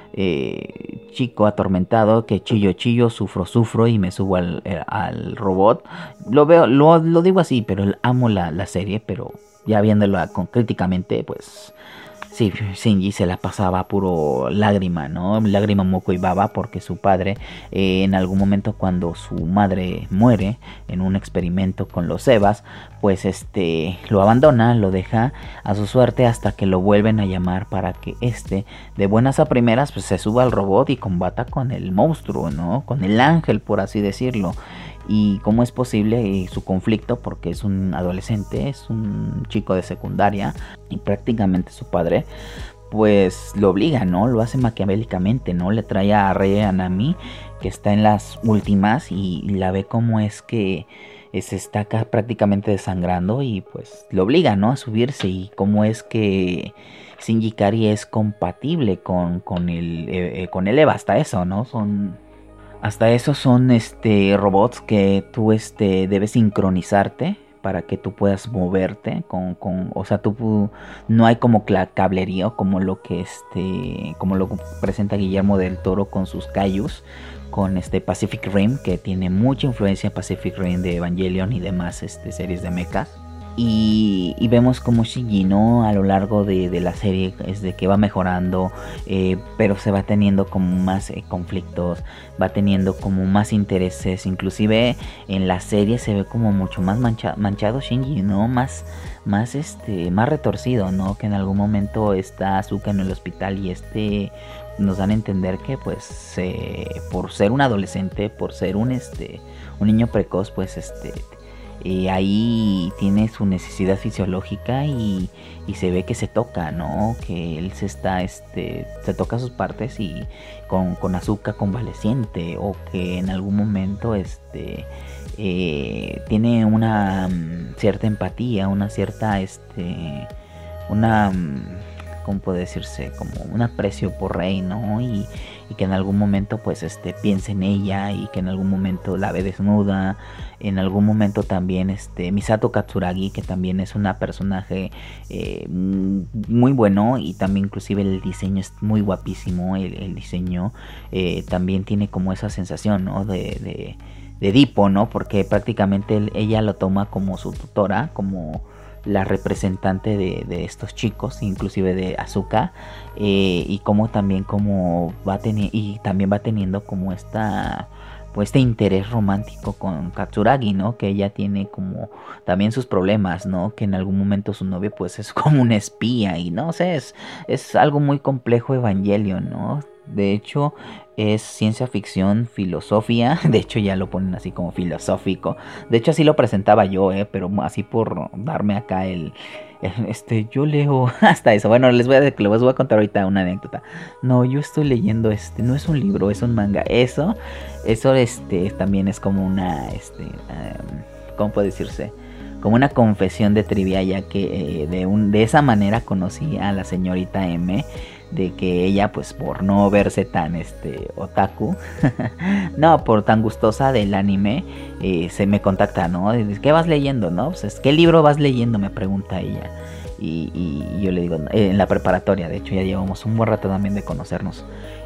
[SPEAKER 5] chico atormentado que chillo, sufro y me subo al robot. Lo veo, lo digo así, pero amo la serie, pero ya viéndola críticamente, pues sí, Shinji se la pasaba puro lágrima, ¿no? Lágrima, moco y baba, porque su padre, en algún momento cuando su madre muere en un experimento con los Evas, pues lo abandona, lo deja a su suerte hasta que lo vuelven a llamar para que de buenas a primeras, pues se suba al robot y combata con el monstruo, ¿no? Con el ángel, por así decirlo. Y cómo es posible su conflicto, porque es un adolescente, es un chico de secundaria y prácticamente su padre pues lo obliga, ¿no? Lo hace maquiavélicamente, ¿no? Le trae a Rei Ayanami, que está en las últimas, y la ve como es que se está acá prácticamente desangrando y pues lo obliga, ¿no? A subirse, y cómo es que Shinji Ikari es compatible con el Eva, hasta eso, ¿no? Hasta eso son robots que tú debes sincronizarte para que tú puedas moverte o sea, no hay como cablerío como lo que como lo presenta Guillermo del Toro con sus Kaijus, con Pacific Rim, que tiene mucha influencia Pacific Rim de Evangelion y demás series de mechas. Y vemos como Shinji, ¿no? A lo largo de la serie es de que va mejorando, pero se va teniendo como más conflictos, va teniendo como más intereses. Inclusive en la serie se ve como mucho más manchado Shinji, ¿no? Más retorcido, ¿no? Que en algún momento está Asuka en el hospital y nos dan a entender que pues por ser un adolescente, por ser un niño precoz, pues ahí tiene su necesidad fisiológica y se ve que se toca, ¿no? Que él se toca sus partes y con Asuka convaleciente, o que en algún momento tiene una cierta empatía, una cierta ¿cómo puede decirse? Como un aprecio por Rei, ¿no? Y que en algún momento pues piensa en ella, y que en algún momento la ve desnuda. En algún momento también Misato Katsuragi, que también es una personaje muy bueno, y también inclusive el diseño es muy guapísimo. El diseño también tiene como esa sensación, ¿no? De Edipo, ¿no? Porque prácticamente ella lo toma como su tutora, como la representante de estos chicos, inclusive de Asuka, y como también como va teniendo como este interés romántico con Katsuragi, ¿no? Que ella tiene como también sus problemas, ¿no? Que en algún momento su novio pues es como un espía, y no sé, es algo muy complejo Evangelion, ¿no? De hecho, es ciencia ficción, filosofía. De hecho, ya lo ponen así como filosófico. De hecho, así lo presentaba yo, pero así por darme acá yo leo hasta eso. Bueno, les voy a contar ahorita una anécdota. No, yo estoy leyendo no es un libro, es un manga. Eso también es como una ¿cómo puede decirse? Como una confesión de trivia, ya que de esa manera conocí a la señorita M, de que ella, pues por no verse tan otaku, no, por tan gustosa del anime, se me contacta, ¿no? Y dice, ¿qué vas leyendo, no? Pues, ¿qué libro vas leyendo?, me pregunta ella. Y yo le digo, en la preparatoria, de hecho ya llevamos un buen rato también de conocernos.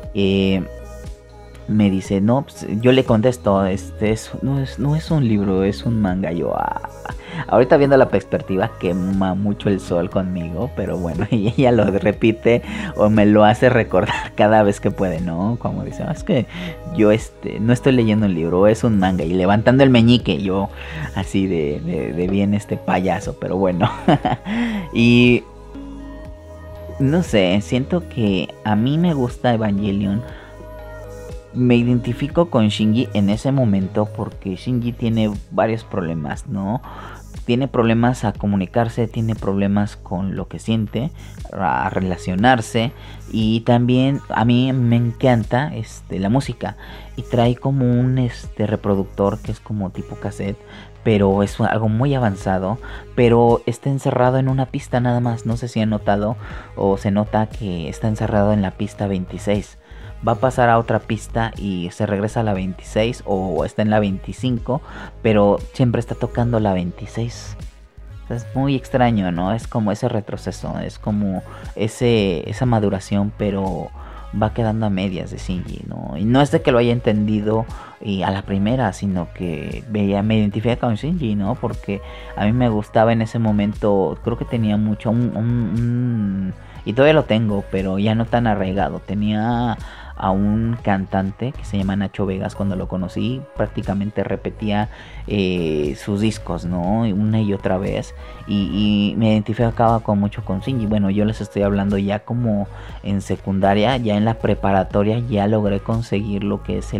[SPEAKER 5] Me dice, no, pues, yo le contesto, no es un libro, es un manga. Yo, ahorita viendo la perspectiva, quema mucho el sol conmigo, pero bueno, y ella lo repite o me lo hace recordar cada vez que puede, ¿no? Como dice, es que yo no estoy leyendo un libro, es un manga, y levantando el meñique, yo así de bien payaso, pero bueno. Y no sé, siento que a mí me gusta Evangelion. Me identifico con Shinji en ese momento porque Shinji tiene varios problemas, ¿no? Tiene problemas a comunicarse, tiene problemas con lo que siente, a relacionarse, y también a mí me encanta la música, y trae como un reproductor que es como tipo cassette, pero es algo muy avanzado, pero está encerrado en una pista nada más. No sé si han notado o se nota que está encerrado en la pista 26. Va a pasar a otra pista y se regresa a la 26 o está en la 25, pero siempre está tocando la 26. Es muy extraño, ¿no? Es como ese retroceso, es como esa maduración, pero va quedando a medias de Shinji, ¿no? Y no es de que lo haya entendido a la primera, sino que me identifica con Shinji, ¿no? Porque a mí me gustaba en ese momento, creo que tenía mucho y todavía lo tengo, pero ya no tan arraigado. Tenía a un cantante que se llama Nacho Vegas. Cuando lo conocí prácticamente repetía sus discos, ¿no? Una y otra vez, y me identificaba mucho con Shinji. Bueno, yo les estoy hablando ya como en secundaria. Ya en la preparatoria ya logré conseguir lo que es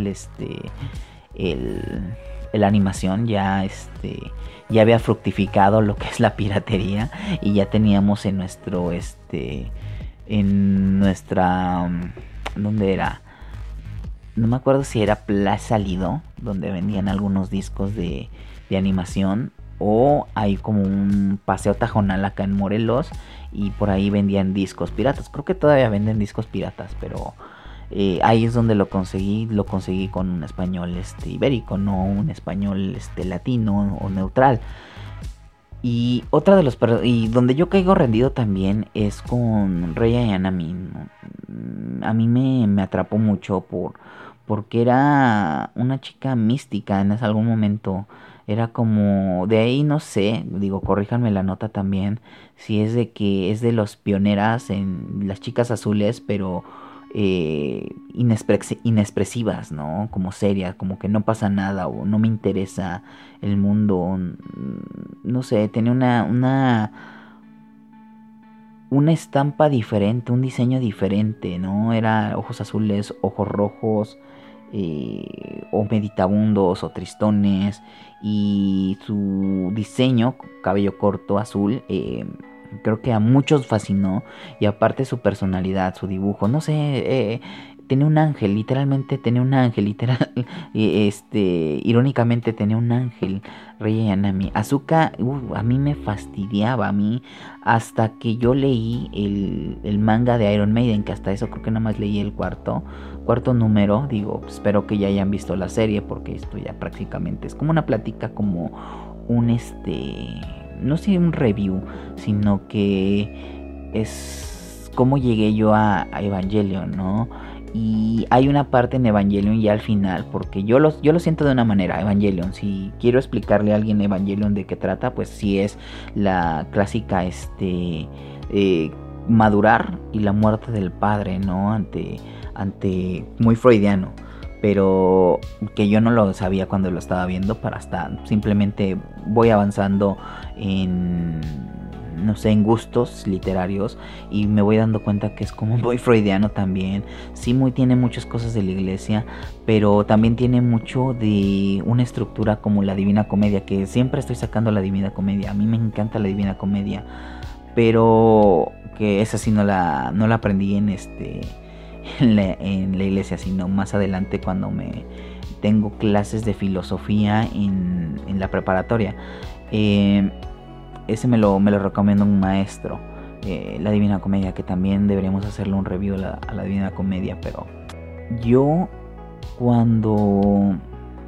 [SPEAKER 5] la animación. Ya había fructificado lo que es la piratería, y ya teníamos en nuestra ¿dónde era? No me acuerdo si era Plaza Lido, donde vendían algunos discos de animación, o hay como un paseo tajonal acá en Morelos, y por ahí vendían discos piratas. Creo que todavía venden discos piratas, pero ahí es donde lo conseguí con un español ibérico, no un español latino o neutral. Y otra de los y donde yo caigo rendido también es con Rei Ayanami. A mí me atrapó mucho porque era una chica mística en algún momento. Era como, de ahí no sé, digo, corríjanme la nota también, si es de que es de los pioneras en las chicas azules, pero inexpresivas, ¿no? Como serias, como que no pasa nada o no me interesa el mundo. No sé, tenía una estampa diferente, un diseño diferente, ¿no? Era ojos azules, ojos rojos, o meditabundos o tristones, y su diseño, cabello corto, azul, creo que a muchos fascinó, y aparte su personalidad, su dibujo, no sé, tenía un ángel, literalmente tenía un ángel, irónicamente tenía un ángel, Rei Ayanami. Asuka, a mí me fastidiaba, hasta que yo leí el manga de Iron Maiden, que hasta eso creo que nada más leí el cuarto número. Digo, espero que ya hayan visto la serie, porque esto ya prácticamente es como una plática, como un no sé, un review, sino que es cómo llegué yo a Evangelion, ¿no? Y hay una parte en Evangelion ya al final, porque yo lo siento de una manera, Evangelion. Si quiero explicarle a alguien Evangelion de qué trata, pues sí es la clásica madurar y la muerte del padre, ¿no? Ante muy freudiano, pero que yo no lo sabía cuando lo estaba viendo, para hasta simplemente voy avanzando en no sé, en gustos literarios, y me voy dando cuenta que es como muy freudiano también. Sí, tiene muchas cosas de la iglesia, pero también tiene mucho de una estructura como la Divina Comedia, que siempre estoy sacando la Divina Comedia. A mí me encanta la Divina Comedia, pero que esa sí no la aprendí en la iglesia, sino más adelante cuando tengo clases de filosofía en la preparatoria. Ese me lo recomiendo un maestro, la Divina Comedia, que también deberíamos hacerle un review a la Divina Comedia. Pero yo cuando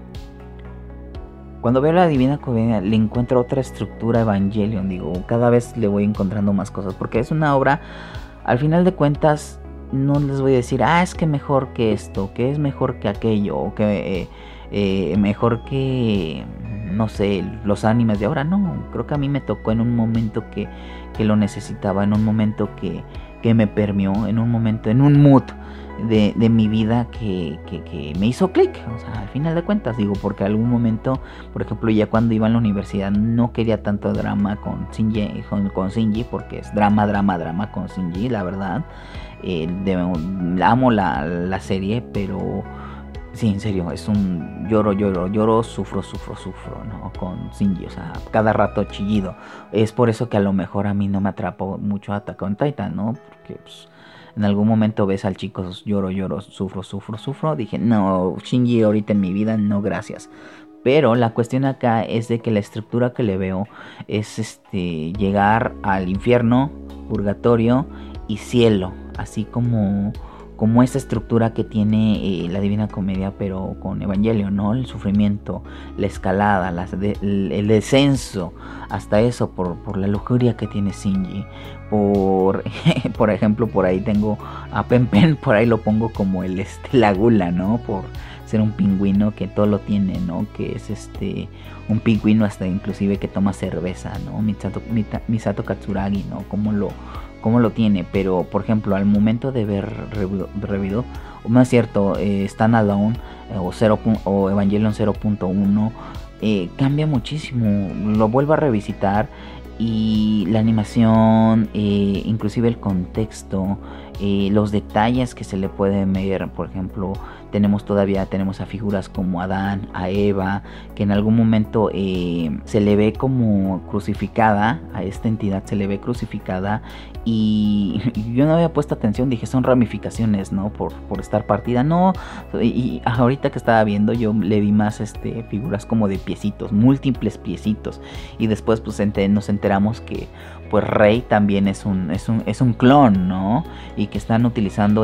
[SPEAKER 5] veo la Divina Comedia le encuentro otra estructura a Evangelion. Digo, cada vez le voy encontrando más cosas, porque es una obra, al final de cuentas, no les voy a decir, es que mejor que esto, que es mejor que aquello, o que mejor que, no sé, los animes de ahora. No, creo que a mí me tocó en un momento que lo necesitaba, en un momento que me permeó, en un momento, en un mood de mi vida que me hizo clic. O sea, al final de cuentas, digo, porque algún momento, por ejemplo, ya cuando iba a la universidad no quería tanto drama con Shinji, porque es drama con Shinji, la verdad. Amo la serie, pero sí, en serio, es un lloro, sufro, ¿no? Con Shinji, o sea, cada rato chillido. Es por eso que a lo mejor a mí no me atrapó mucho Attack on Titan, ¿no? Porque pues, en algún momento ves al chico lloro, sufro. Dije, no, Shinji ahorita en mi vida, no, gracias. Pero la cuestión acá es de que la estructura que le veo es llegar al infierno, purgatorio y cielo, así como esa estructura que tiene la Divina Comedia, pero con Evangelion, ¿no? El sufrimiento, la escalada, el descenso, hasta eso, por la lujuria que tiene Shinji. Por ejemplo, por ahí tengo a Pen, por ahí lo pongo como la gula, ¿no? Por ser un pingüino que todo lo tiene, ¿no? Que es un pingüino hasta inclusive que toma cerveza, ¿no? Misato Katsuragi, ¿no? Cómo lo tiene. Pero por ejemplo, al momento de ver Revido, no es cierto, Stand Alone o Evangelion 0.1, cambia muchísimo. Lo vuelvo a revisitar y la animación, inclusive el contexto, los detalles que se le pueden ver. Por ejemplo, tenemos a figuras como Adán, a Eva, que en algún momento se le ve como crucificada, a esta entidad se le ve crucificada, y yo no había puesto atención, dije son ramificaciones, ¿no? Por estar partida, no. Y ahorita que estaba viendo, yo le vi más figuras como de piecitos, múltiples piecitos, y después pues nos enteramos que pues Rey también es un clon, ¿no? Y que están utilizando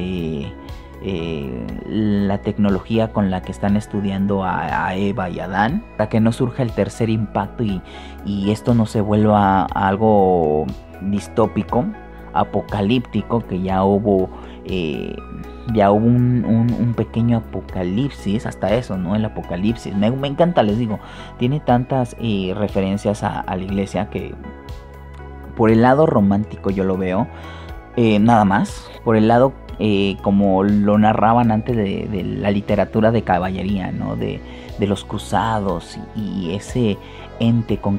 [SPEAKER 5] la tecnología con la que están estudiando a Eva y Adán, para que no surja el tercer impacto y esto no se vuelva algo distópico, apocalíptico, que ya hubo un pequeño apocalipsis, hasta eso, ¿no? El apocalipsis, me encanta, les digo, tiene tantas referencias a la iglesia, que por el lado romántico yo lo veo, nada más, por el lado como lo narraban antes de la literatura de caballería, ¿no? De los cruzados y ese ente con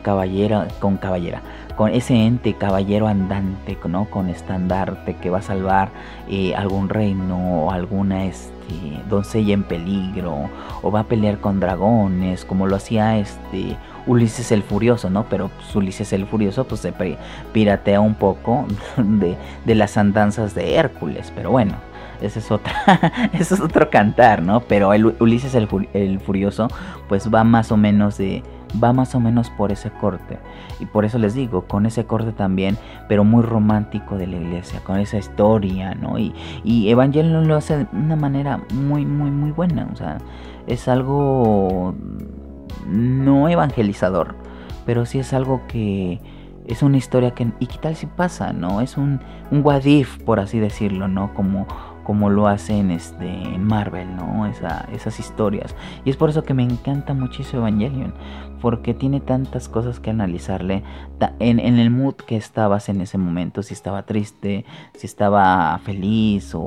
[SPEAKER 5] ese ente caballero andante, ¿no? Con estandarte, que va a salvar algún reino o alguna doncella en peligro, o va a pelear con dragones, como lo hacía Ulises el Furioso, ¿no? Pero pues, Ulises el Furioso pues se piratea un poco de las andanzas de Hércules, pero bueno, ese es otro cantar, ¿no? Pero el Ulises el Furioso pues va más o menos por ese corte, y por eso les digo, con ese corte también, pero muy romántico de la iglesia, con esa historia, ¿no? Y Evangelion lo hace de una manera muy, muy, muy buena. O sea, es algo no evangelizador, pero sí es algo que es una historia que, ¿y qué tal si pasa, no? Es un what if, por así decirlo, ¿no? Como lo hacen en Marvel, ¿no? Esas historias. Y es por eso que me encanta muchísimo Evangelion, porque tiene tantas cosas que analizarle en el mood que estabas en ese momento, si estaba triste, si estaba feliz, o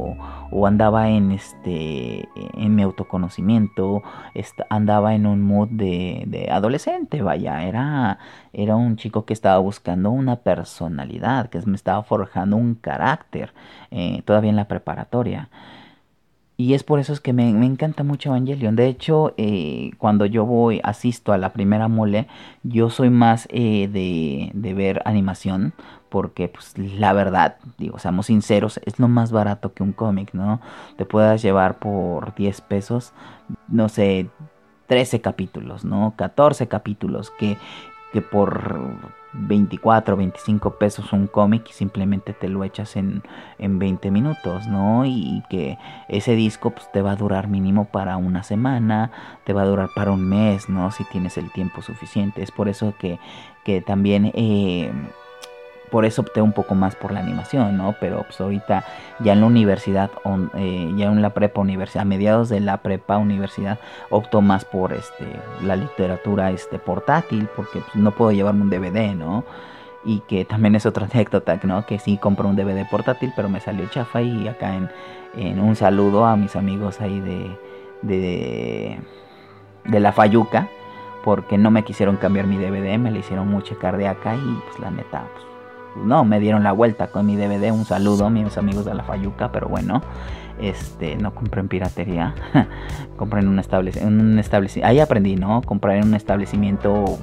[SPEAKER 5] o andaba en mi autoconocimiento, andaba en un mood de adolescente, vaya, era un chico que estaba buscando una personalidad, que me estaba forjando un carácter, todavía en la preparatoria. Y es por eso es que me encanta mucho Evangelion. De hecho, cuando yo asisto a la primera mole, yo soy más de ver animación. Porque, pues, la verdad, digo, seamos sinceros, es lo más barato que un cómic, ¿no? Te puedas llevar por 10 pesos, no sé, 13 capítulos, ¿no? 14 capítulos, que por 24, 25 pesos un cómic y simplemente te lo echas en 20 minutos, ¿no? Y que ese disco pues te va a durar mínimo para una semana, te va a durar para un mes, ¿no? Si tienes el tiempo suficiente. Es por eso que también... por eso opté un poco más por la animación, ¿no? Pero pues ahorita ya en la universidad, ya en la prepa universidad, a mediados de la prepa universidad, opto más por la literatura portátil, porque pues, no puedo llevarme un DVD, ¿no? Y que también es otra anécdota, ¿no? Que sí compré un DVD portátil, pero me salió chafa. Y acá en un saludo a mis amigos ahí de la Fayuca, porque no me quisieron cambiar mi DVD, me le hicieron mucha cardíaca y pues la neta, pues, no, me dieron la vuelta con mi DVD. Un saludo a mis amigos de la Fayuca, pero bueno, no compré en piratería. Compré en un establecimiento, ahí aprendí, ¿no? Comprar en un establecimiento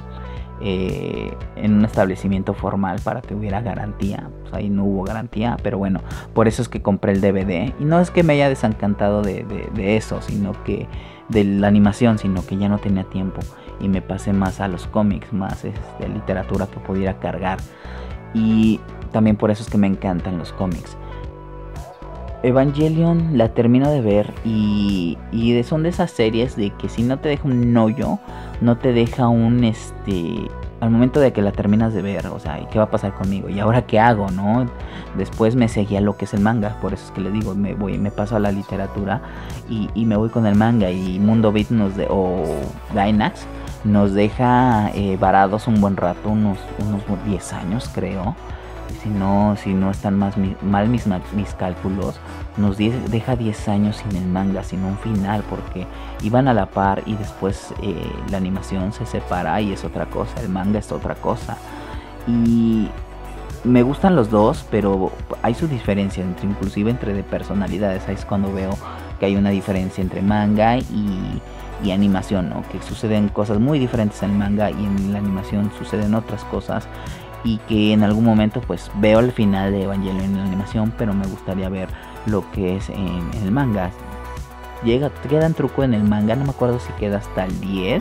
[SPEAKER 5] formal para que hubiera garantía. Pues ahí no hubo garantía, pero bueno, por eso es que compré el DVD. Y no es que me haya desencantado de eso, sino que de la animación, sino que ya no tenía tiempo y me pasé más a los cómics, más literatura que pudiera cargar. Y también por eso es que me encantan los cómics. Evangelion la termino de ver y son de esas series de que si no te deja un hoyo, no te deja un al momento de que la terminas de ver, o sea, ¿y qué va a pasar conmigo? ¿Y ahora qué hago, no? Después me seguía lo que es el manga, por eso es que les digo, me paso a la literatura y me voy con el manga. Y Mundo Beat o Gainax nos deja varados un buen rato, unos 10 años creo. Si no están mal mis cálculos, nos deja 10 años sin el manga, sin un final, porque iban a la par y después la animación se separa y es otra cosa, el manga es otra cosa. Y me gustan los dos, pero hay su diferencia, inclusive entre de personalidades. Ahí es cuando veo que hay una diferencia entre manga y animación, ¿no? Que suceden cosas muy diferentes en el manga y en la animación suceden otras cosas. Y que en algún momento pues veo el final de Evangelion en la animación, pero me gustaría ver lo que es en el manga. Queda en truco en el manga, no me acuerdo si queda hasta el 10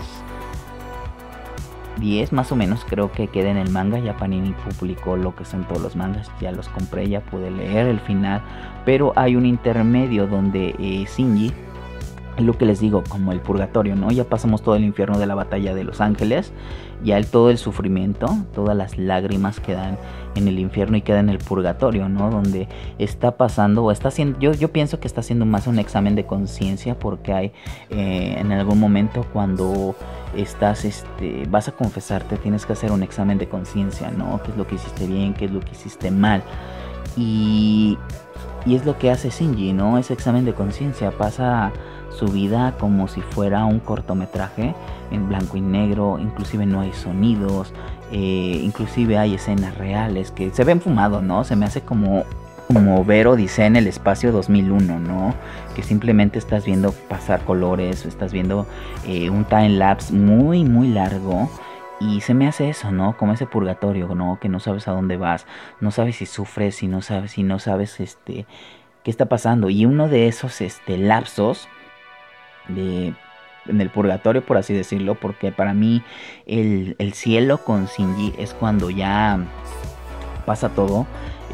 [SPEAKER 5] más o menos, creo que queda en el manga. Ya Panini publicó lo que son todos los mangas, ya los compré, ya pude leer el final. Pero hay un intermedio donde Shinji, lo que les digo, como el purgatorio, ¿no? Ya pasamos todo el infierno de la batalla de los ángeles, ya todo el sufrimiento, todas las lágrimas quedan en el infierno y quedan en el purgatorio, ¿no? Donde está pasando o está haciendo, yo pienso que está haciendo más un examen de conciencia, porque hay en algún momento cuando estás, vas a confesarte, tienes que hacer un examen de conciencia, ¿no? ¿Qué es lo que hiciste bien? ¿Qué es lo que hiciste mal? Y es lo que hace Shinji, ¿no? Ese examen de conciencia, pasa su vida como si fuera un cortometraje en blanco y negro. Inclusive no hay sonidos, inclusive hay escenas reales que se ven fumado, ¿no? Se me hace como ver Odisea en el espacio 2001, ¿no? Que simplemente estás viendo pasar colores, estás viendo un time lapse muy muy largo. Y se me hace eso, ¿no? Como ese purgatorio, ¿no? Que no sabes a dónde vas, no sabes si sufres, si no sabes qué está pasando. Y uno de esos lapsos en el purgatorio, por así decirlo, porque para mí el cielo con Shinji es cuando ya pasa todo,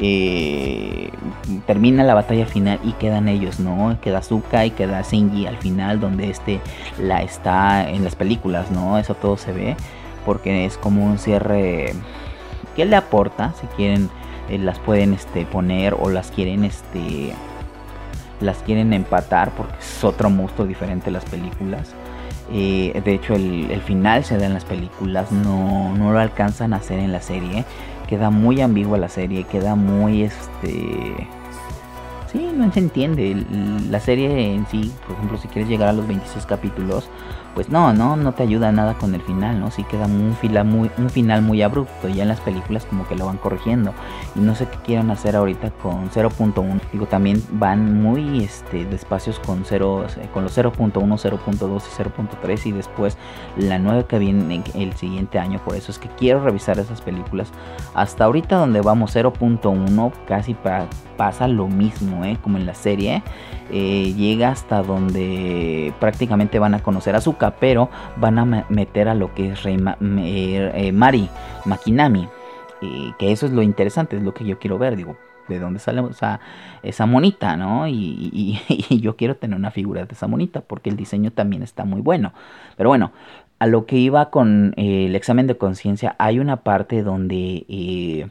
[SPEAKER 5] termina la batalla final y quedan ellos, ¿no? Queda Asuka y queda Shinji al final, donde la está en las películas, ¿no? Eso todo se ve, porque es como un cierre que le aporta. Si quieren las pueden poner, o las quieren empatar, porque es otro monstruo diferente las películas. De hecho el final se da en las películas, no lo alcanzan a hacer en la serie. Queda muy ambigua la serie, queda muy sí, no se entiende. La serie en sí, por ejemplo, si quieres llegar a los 26 capítulos, pues no te ayuda nada con el final, ¿no? Sí queda un final muy abrupto. Ya en las películas como que lo van corrigiendo. Y no sé qué quieran hacer ahorita con 0.1. Digo, también van muy despacios con los 0.1, 0.2 y 0.3. Y después la nueva que viene el siguiente año. Por eso es que quiero revisar esas películas. Hasta ahorita donde vamos 0.1 casi pasa lo mismo, como en la serie. Llega hasta donde prácticamente van a conocer a Zuka, pero van a meter a lo que es Mari Makinami, que eso es lo interesante, es lo que yo quiero ver. Digo, ¿de dónde sale esa monita, no? Y yo quiero tener una figura de esa monita, porque el diseño también está muy bueno. Pero bueno, a lo que iba con el examen de conciencia, hay una parte donde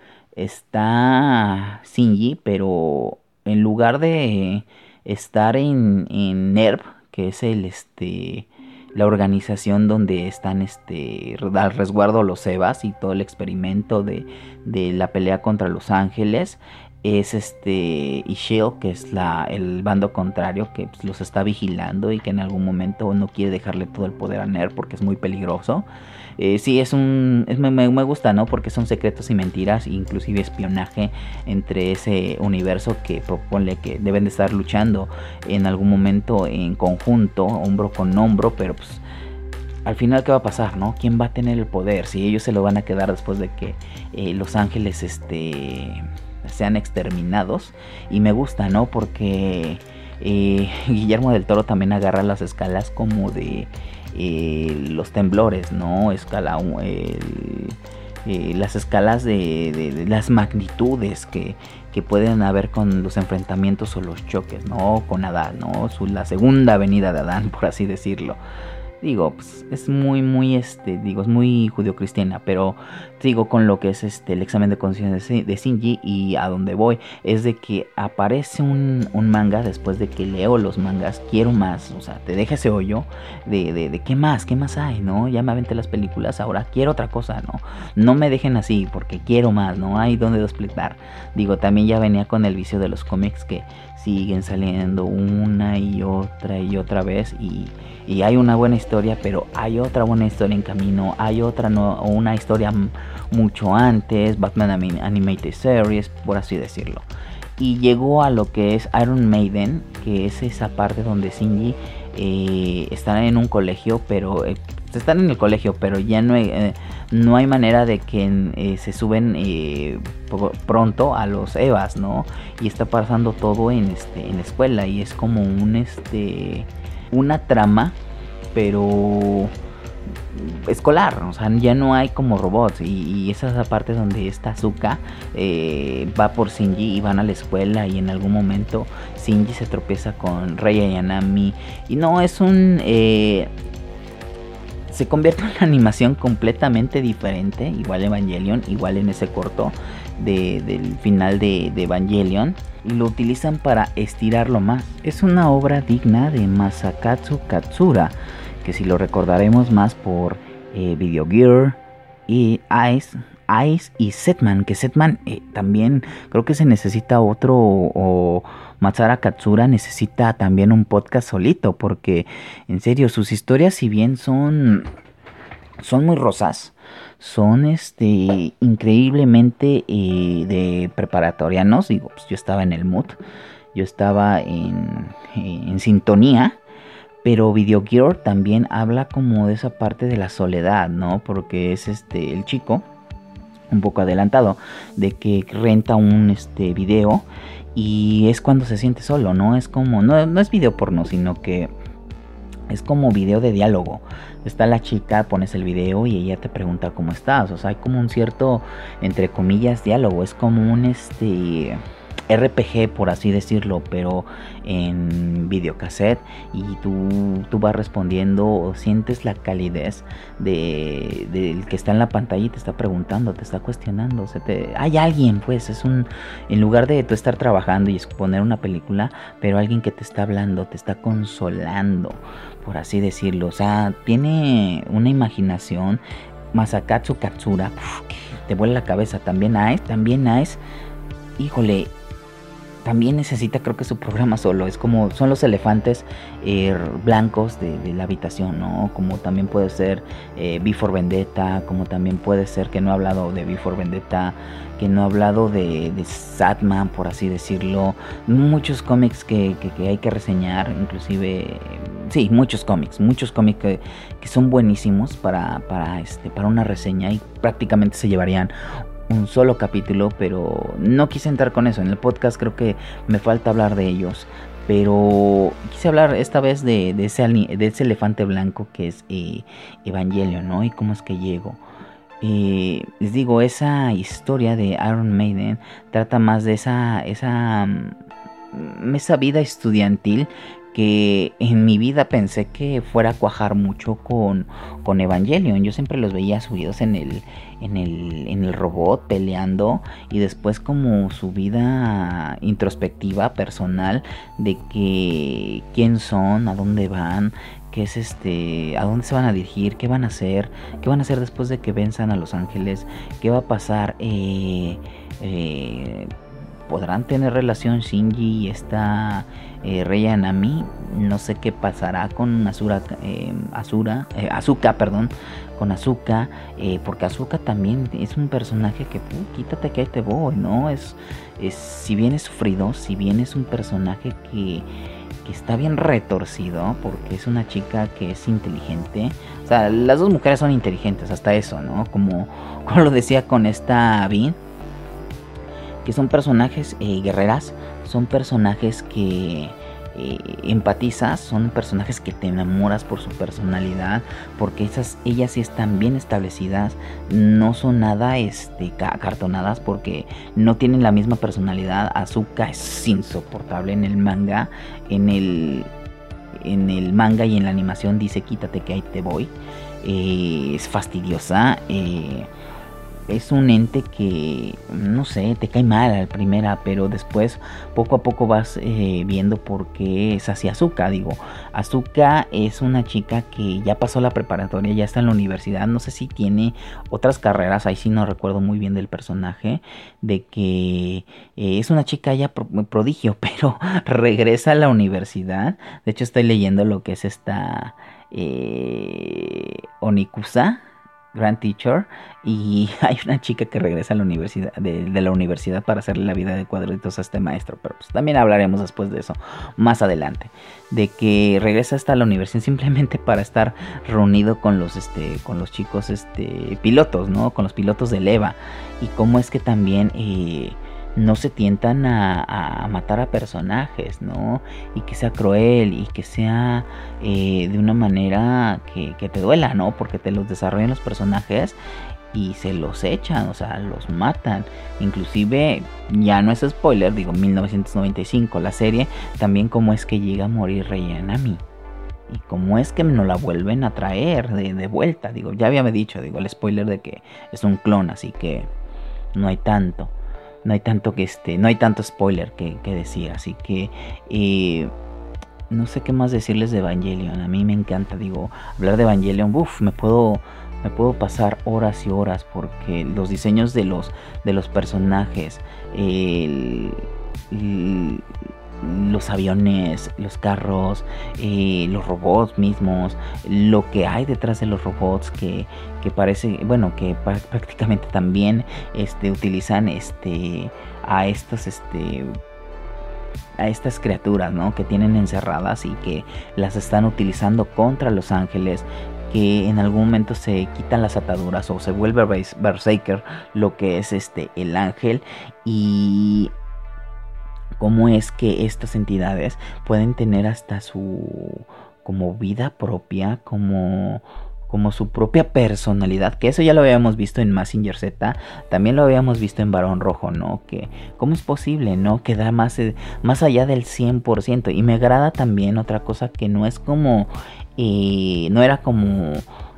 [SPEAKER 5] está Shinji, pero en lugar de estar en NERV, que es la organización donde están al resguardo los Evas y todo el experimento de la pelea contra los ángeles, es Ishil, que es el bando contrario, que pues, los está vigilando y que en algún momento no quiere dejarle todo el poder a NERV porque es muy peligroso. Sí, me gusta, ¿no? Porque son secretos y mentiras, inclusive espionaje entre ese universo que propone que deben de estar luchando en algún momento en conjunto, hombro con hombro, pero pues al final, ¿qué va a pasar, no? ¿Quién va a tener el poder? Si ellos se lo van a quedar después de que los ángeles sean exterminados. Y me gusta, ¿no? Porque Guillermo del Toro también agarra las escalas como de los temblores, ¿no? Las escalas de las magnitudes que pueden haber con los enfrentamientos o los choques, ¿no? Con Adán, ¿no? La segunda venida de Adán, por así decirlo. Digo, pues es muy, es muy judio-cristiana, pero digo, con lo que es el examen de conciencia de Shinji, y a donde voy es de que aparece un manga. Después de que leo los mangas, quiero más, o sea, te deja ese hoyo de qué más hay, ¿no? Ya me aventé las películas, ahora quiero otra cosa, no me dejen así, porque quiero más, no hay donde despletar. Digo, también ya venía con el vicio de los cómics que siguen saliendo una y otra vez, y hay una buena historia, pero hay otra buena historia en camino, hay otra una historia mucho antes, Batman Animated Series, por así decirlo. Y llegó a lo que es Iron Maiden, que es esa parte donde Shinji están en un colegio, pero están en el colegio, pero ya no hay manera de que se suben pronto a los Evas, ¿no? Y está pasando todo en la escuela, y es como una trama, pero escolar, o sea, ya no hay como robots, y esa es la parte donde esta Zuka va por Shinji y van a la escuela, y en algún momento Shinji se tropieza con Rei Ayanami, y no es se convierte en una animación completamente diferente, igual Evangelion, igual en ese corto del final de Evangelion, y lo utilizan para estirarlo más. Es una obra digna de Masakatsu Katsura, que si lo recordaremos más por Video Gear y Ice y Setman, que Setman también creo que se necesita otro, o Masaru Katsura necesita también un podcast solito, porque en serio sus historias, si bien son muy rosas, son increíblemente de preparatorianos. Digo, pues yo estaba en el mood, yo estaba en sintonía. Pero Video Gear también habla como de esa parte de la soledad, ¿no? Porque es el chico, un poco adelantado, de que renta un video, y es cuando se siente solo, ¿no? Es como, no es video porno, sino que es como video de diálogo. Está la chica, pones el video y ella te pregunta cómo estás. O sea, hay como un cierto, entre comillas, diálogo. Es como un RPG, por así decirlo, pero en videocassette, y tú vas respondiendo, o sientes la calidez del que está en la pantalla y te está preguntando, te está cuestionando. Hay alguien, pues, en lugar de tú estar trabajando y exponer una película, pero alguien que te está hablando, te está consolando, por así decirlo. O sea, tiene una imaginación. Masakatsu Katsura, que te vuela la cabeza. También Ice, híjole, también necesita, creo que su programa solo. Es como son los elefantes blancos de la habitación, ¿no? Como también puede ser V for Vendetta, como también puede ser que no he hablado de V for Vendetta, que no he hablado de Sandman, por así decirlo. Muchos cómics que hay que reseñar, inclusive, sí, muchos cómics que son buenísimos para una reseña, y prácticamente se llevarían un solo capítulo, pero no quise entrar con eso. En el podcast creo que me falta hablar de ellos, pero quise hablar esta vez de ese elefante blanco que es Evangelion, ¿no? Y cómo es que llego. Les digo, esa historia de Iron Maiden trata más de esa vida estudiantil que en mi vida pensé que fuera a cuajar mucho con Evangelion. Yo siempre los veía subidos en el robot peleando, y después como su vida introspectiva personal de que quién son, a dónde van, qué es a dónde se van a dirigir, qué van a hacer después de que venzan a los ángeles, qué va a pasar, podrán tener relación Shinji y esta Rei Nami. No sé qué pasará con Asuka, con Asuka, porque Asuka también es un personaje que quítate que ahí te voy, ¿no? Si bien es sufrido, si bien es un personaje que está bien retorcido, porque es una chica que es inteligente. O sea, las dos mujeres son inteligentes, hasta eso, ¿no? Como lo decía con esta Vin, que son personajes guerreras, son personajes que empatizas, son personajes que te enamoras por su personalidad, porque ellas sí están bien establecidas, no son nada acartonadas, porque no tienen la misma personalidad. Asuka es insoportable en el manga, en el manga y en la animación dice quítate que ahí te voy, es fastidiosa, es un ente que, no sé, te cae mal a la primera, pero después poco a poco vas viendo por qué es así Asuka. Digo, Asuka es una chica que ya pasó la preparatoria, ya está en la universidad, no sé si tiene otras carreras, ahí sí no recuerdo muy bien del personaje, de que es una chica ya prodigio, pero regresa a la universidad. De hecho estoy leyendo lo que es esta Onikusa Grand Teacher, y hay una chica que regresa a la universidad de la universidad para hacerle la vida de cuadritos a este maestro, pero pues también hablaremos después de eso más adelante, de que regresa hasta la universidad simplemente para estar reunido con los chicos pilotos, ¿no? Con los pilotos del EVA, y cómo es que también no se tientan a matar a personajes, ¿no? Y que sea cruel y que sea de una manera que te duela, ¿no? Porque te los desarrollan los personajes y se los echan, o sea, los matan. Inclusive, ya no es spoiler, digo, 1995, la serie, también cómo es que llega a morir Rei Nami. Y cómo es que nos la vuelven a traer de vuelta. Digo, ya había dicho, el spoiler de que es un clon, así que no hay tanto spoiler que decir, así que no sé qué más decirles de Evangelion. A mí me encanta, hablar de Evangelion, me puedo pasar horas y horas, porque los diseños de los personajes, los aviones, los carros, los robots mismos, lo que hay detrás de los robots que parece, bueno, que prácticamente también utilizan a estas criaturas, ¿no? Que tienen encerradas y que las están utilizando contra los ángeles, que en algún momento se quitan las ataduras o se vuelve Berserker, lo que es el ángel, y cómo es que estas entidades pueden tener hasta su como vida propia, como su propia personalidad, que eso ya lo habíamos visto en Mazinger Z, también lo habíamos visto en Barón Rojo, ¿no? Que cómo es posible, ¿no? Que da más allá del 100%. Y me agrada también otra cosa, que no es como no era como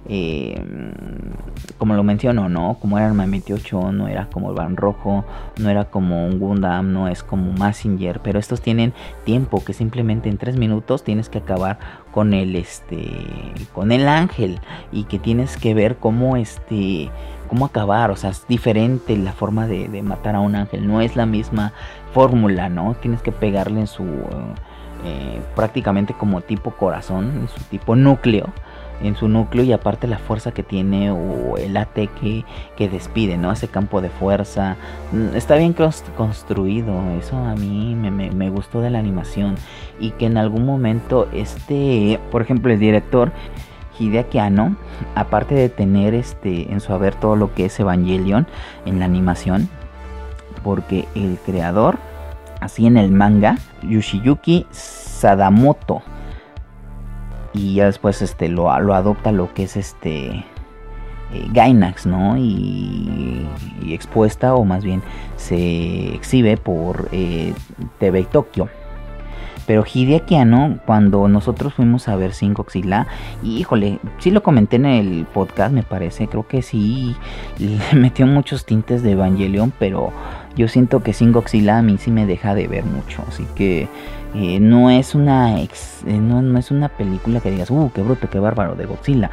[SPEAKER 5] lo menciono, ¿no? Como era Arma 28, no era como el Barón Rojo, no era como un Gundam, no es como Mazinger, pero estos tienen tiempo, que simplemente en 3 minutos tienes que acabar con el ángel, y que tienes que ver cómo acabar. O sea, es diferente la forma de matar a un ángel, no es la misma fórmula, ¿no? Tienes que pegarle en su prácticamente como tipo corazón, en su tipo núcleo, y aparte la fuerza que tiene o el AT que despide, ¿no? Ese campo de fuerza está bien construido. Eso a mí me gustó de la animación, y que en algún momento por ejemplo, el director Hideaki Anno, aparte de tener en su haber todo lo que es Evangelion en la animación, porque el creador, así en el manga, Yoshiyuki Sadamoto, y ya después lo adopta lo que es Gainax, ¿no? Y expuesta, o más bien se exhibe por TV Tokyo. Pero Hideaki Anno, cuando nosotros fuimos a ver Shin Godzilla, y híjole, sí lo comenté en el podcast, me parece, creo que sí le metió muchos tintes de Evangelion, pero yo siento que Shin Godzilla a mí sí me deja de ver mucho, así que no es una película que digas, qué bruto, qué bárbaro de Godzilla.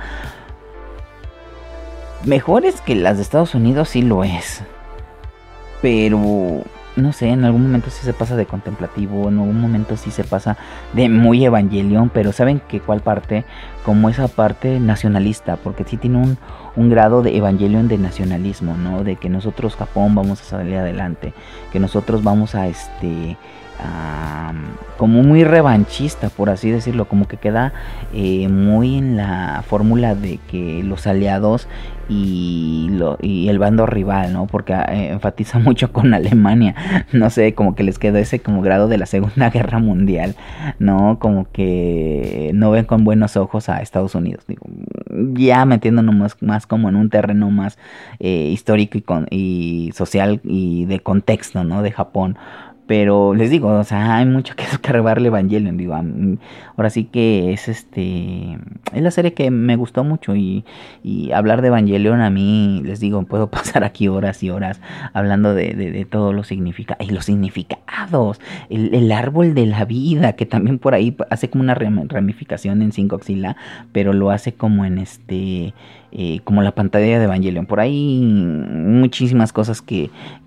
[SPEAKER 5] Mejores que las de Estados Unidos sí lo es, pero no sé, en algún momento sí se pasa de contemplativo, en algún momento sí se pasa de muy Evangelion, pero ¿saben que cuál parte? Como esa parte nacionalista, porque sí tiene un grado de Evangelion de nacionalismo, ¿no? De que nosotros, Japón, vamos a salir adelante, que nosotros vamos a como muy revanchista, por así decirlo, como que queda muy en la fórmula de que los aliados y el bando rival, ¿no? Porque enfatiza mucho con Alemania, no sé, como que les quedó ese como grado de la Segunda Guerra Mundial, ¿no? Como que no ven con buenos ojos a Estados Unidos, digo, ya metiéndonos más como en un terreno más histórico y social y de contexto, ¿no? De Japón. Pero les digo, o sea, hay mucho que escarbarle Evangelion, digo, ahora sí que es la serie que me gustó mucho, y hablar de Evangelion a mí, les digo, puedo pasar aquí horas y horas hablando de todo lo significa, y los significados, el árbol de la vida, que también por ahí hace como una ramificación en Shin Godzilla, pero lo hace como en como la pantalla de Evangelion, por ahí muchísimas cosas que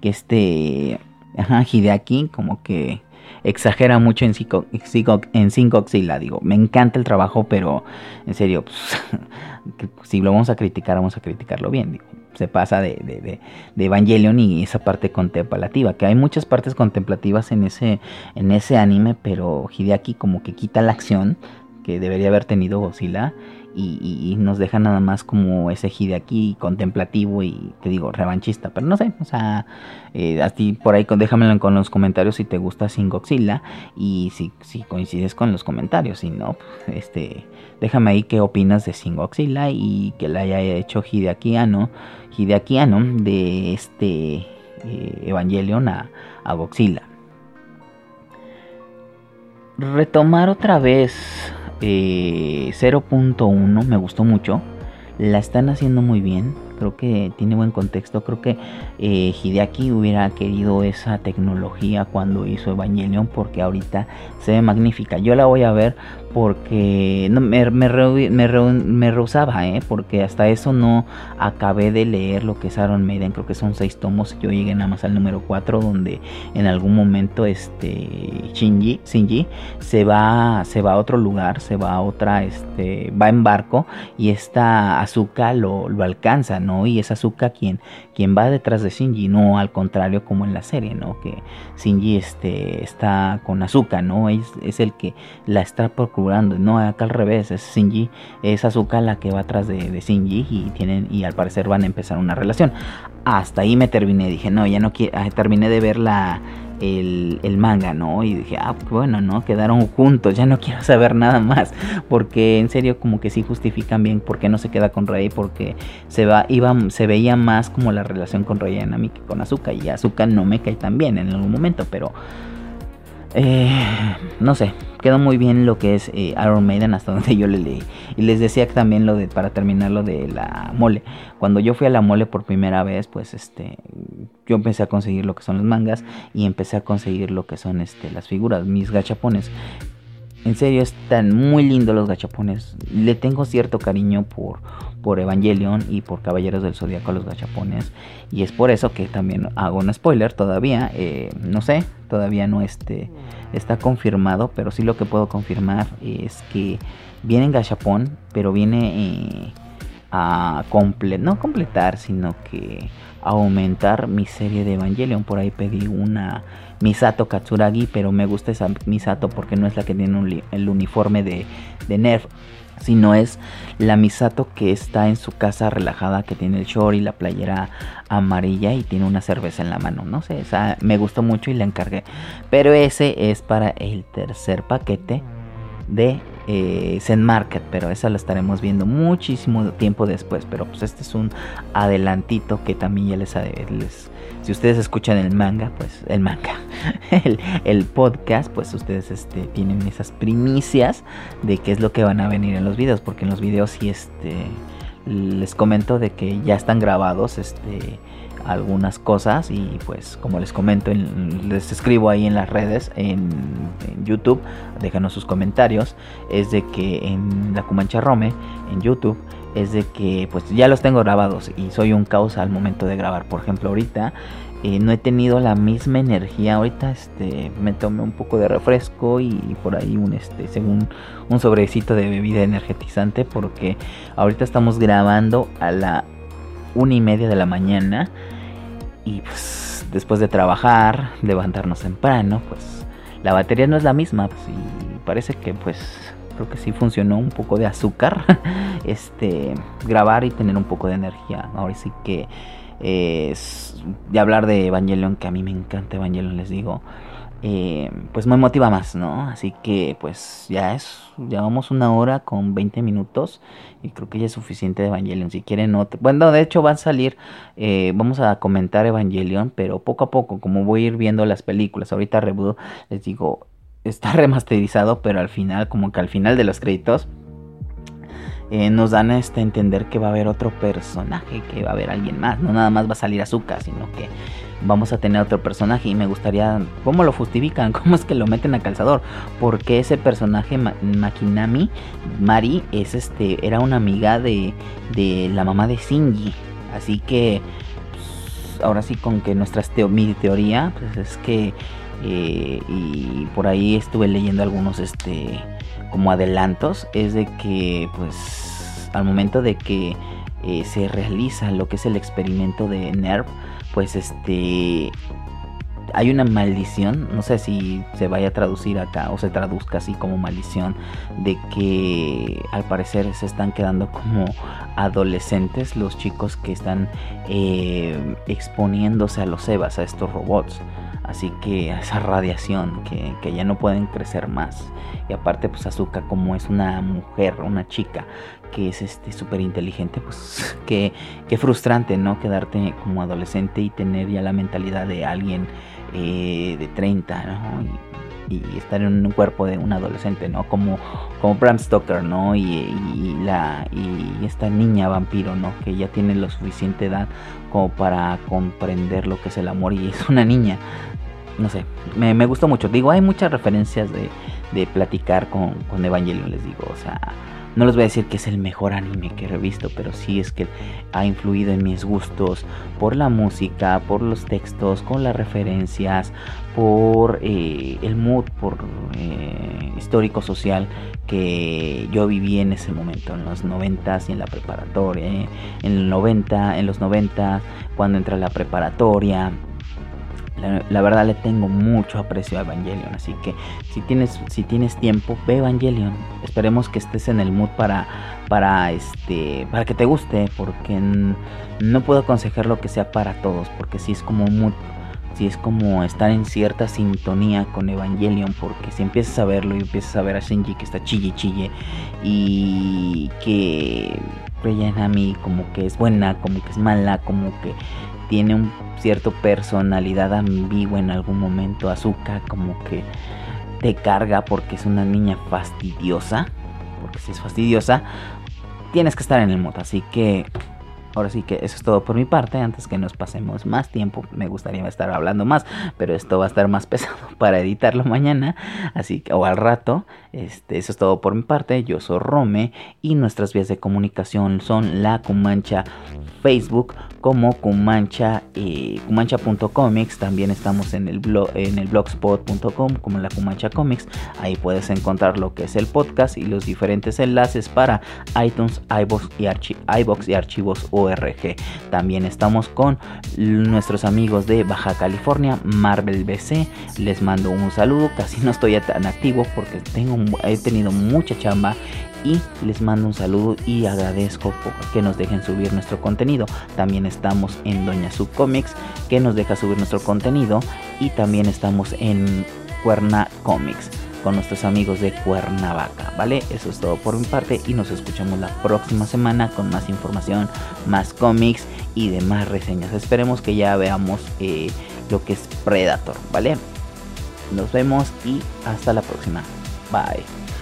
[SPEAKER 5] Hideaki como que exagera mucho en Shin Godzilla, digo, me encanta el trabajo, pero en serio, pues, si lo vamos a criticarlo bien, digo, se pasa de Evangelion y esa parte contemplativa, que hay muchas partes contemplativas en ese anime, pero Hideaki como que quita la acción que debería haber tenido Godzilla, y nos deja nada más como ese Hideaki contemplativo y, te digo, revanchista. Pero no sé, o sea, a ti por ahí déjamelo con los comentarios si te gusta Shin Godzilla, y si coincides con los comentarios. Si no, déjame ahí qué opinas de Shin Godzilla y que la haya hecho Hideaki Anno de Evangelion a Godzilla. Retomar otra vez 0.1 me gustó mucho, la están haciendo muy bien, creo que tiene buen contexto, creo que Hideaki hubiera querido esa tecnología cuando hizo Evangelion, porque ahorita se ve magnífica. Yo la voy a ver porque no, me rehusaba, porque hasta eso no acabé de leer lo que es Iron Maiden, creo que son 6 tomos, yo llegué nada más al número 4, donde en algún momento Shinji se va a otro lugar, se va a otra, va en barco, y esta Asuka lo alcanza, ¿no? Y es Asuka quien va detrás de Shinji, no al contrario como en la serie, ¿no? Que Shinji está con Asuka, ¿no? Es el que la está procurando, no, acá al revés, es Shinji, es Asuka la que va atrás de Shinji, y al parecer van a empezar una relación. Hasta ahí me terminé, dije, no, ya no quiero, terminé de ver el manga, ¿no? Y dije, bueno, ¿no? Quedaron juntos, ya no quiero saber nada más, porque en serio como que sí justifican bien por qué no se queda con Rei, porque se veía más como la relación con Rei Ayanami que con Asuka, y Asuka no me cae tan bien en algún momento, pero no sé, quedó muy bien lo que es Iron Maiden hasta donde yo le leí. Y les decía que también para terminar lo de la mole. Cuando yo fui a la mole por primera vez, pues yo empecé a conseguir lo que son los mangas, y empecé a conseguir lo que son las figuras, mis gachapones. En serio, están muy lindos los gachapones. Le tengo cierto cariño por Evangelion y por Caballeros del Zodiaco, los gachapones. Y es por eso que también hago un spoiler todavía. No sé, todavía no está confirmado, pero sí lo que puedo confirmar es que viene en gachapón, pero viene a no completar, sino que aumentar mi serie de Evangelion. Por ahí pedí una Misato Katsuragi, pero me gusta esa Misato porque no es la que tiene el uniforme de Nerf, sino es la Misato que está en su casa relajada, que tiene el short y la playera amarilla y tiene una cerveza en la mano. No sé, esa me gustó mucho y la encargué. Pero ese es para el tercer paquete de Zen Market, pero esa la estaremos viendo muchísimo tiempo después. Pero pues este es un adelantito que también ya les si ustedes escuchan el manga, pues el podcast, pues ustedes tienen esas primicias de qué es lo que van a venir en los videos, porque en los videos sí les comento de que ya están grabados algunas cosas, y pues como les comento, les escribo ahí en las redes, en YouTube, déjanos sus comentarios. Es de que en la Cumancha Rome, en YouTube, es de que pues ya los tengo grabados y soy un caos al momento de grabar. Por ejemplo, ahorita no he tenido la misma energía. Ahorita me tomé un poco de refresco y por ahí según un sobrecito de bebida energetizante, porque ahorita estamos grabando a la 1:30 de la mañana, y pues después de trabajar, levantarnos temprano, pues la batería no es la misma, pues, y parece que pues creo que sí funcionó un poco de azúcar grabar y tener un poco de energía. Ahora sí que de hablar de Evangelion, que a mí me encanta Evangelion, les digo, pues me motiva más, ¿no? Así que pues ya vamos 1 hora con 20 minutos y creo que ya es suficiente de Evangelion. Si quieren otro, bueno, de hecho va a salir, vamos a comentar Evangelion, pero poco a poco, como voy a ir viendo las películas. Ahorita Reboot, les digo, está remasterizado, pero al final, como que al final de los créditos, nos dan a entender que va a haber otro personaje, que va a haber alguien más. No nada más va a salir Asuka, sino que vamos a tener otro personaje. Y me gustaría, ¿cómo lo justifican? ¿Cómo es que lo meten a calzador? Porque ese personaje, Makinami Mari, era una amiga de la mamá de Shinji. Así que pues, ahora sí, con que mi teoría pues es que y por ahí estuve leyendo algunos como adelantos, es de que pues al momento de que se realiza lo que es el experimento de Nerv, pues hay una maldición, no sé si se vaya a traducir acá o se traduzca así como maldición, de que al parecer se están quedando como adolescentes los chicos que están exponiéndose a los EVAs, a estos robots. Así que a esa radiación que ya no pueden crecer más. Y aparte pues Asuka, como es una mujer, una chica que es súper inteligente, pues qué frustrante, ¿no? Quedarte como adolescente y tener ya la mentalidad de alguien de 30, ¿no? Y estar en un cuerpo de un adolescente, ¿no? Como Bram Stoker, ¿no? Y esta niña vampiro, ¿no? Que ya tiene la suficiente edad como para comprender lo que es el amor, y es una niña. No sé, me gustó mucho. Digo, hay muchas referencias de platicar con Evangelion, les digo. O sea, no les voy a decir que es el mejor anime que he visto, pero sí es que ha influido en mis gustos por la música, por los textos, con las referencias, por el mood, por histórico-social que yo viví en ese momento, en los 90s y en la preparatoria, en los 90, cuando entré a la preparatoria. La verdad le tengo mucho aprecio a Evangelion, así que si tienes tiempo, ve Evangelion. Esperemos que estés en el mood para que te guste, porque no puedo aconsejar lo que sea para todos, porque si es como un mood, si es como estar en cierta sintonía con Evangelion, porque si empiezas a verlo y empiezas a ver a Shinji que está chille y que rellena a mí como que es buena, como que es mala, como que tiene un cierto personalidad ambigua en algún momento. Asuka como que te carga porque es una niña fastidiosa, porque si es fastidiosa tienes que estar en el mood. Así que ahora sí que eso es todo por mi parte. Antes que nos pasemos más tiempo, me gustaría estar hablando más, pero esto va a estar más pesado para editarlo mañana, así que, o al rato. Eso es todo por mi parte. Yo soy Rome y nuestras vías de comunicación son la Cumancha Facebook como Cumancha.comics. También estamos en el blogspot.com como la Cumancha Comics. Ahí puedes encontrar lo que es el podcast y los diferentes enlaces para iTunes, iVoox y archivos ORG. También estamos con nuestros amigos de Baja California, Marvel BC. Les mando un saludo. Casi no estoy tan activo porque he tenido mucha chamba, y les mando un saludo y agradezco que nos dejen subir nuestro contenido. También estamos en Doña Subcomics, que nos deja subir nuestro contenido, y también estamos en Cuerna Comics con nuestros amigos de Cuernavaca, ¿vale? Eso es todo por mi parte y nos escuchamos la próxima semana con más información, más cómics y demás reseñas. Esperemos que ya veamos lo que es Predator, ¿vale? Nos vemos y hasta la próxima. Bye.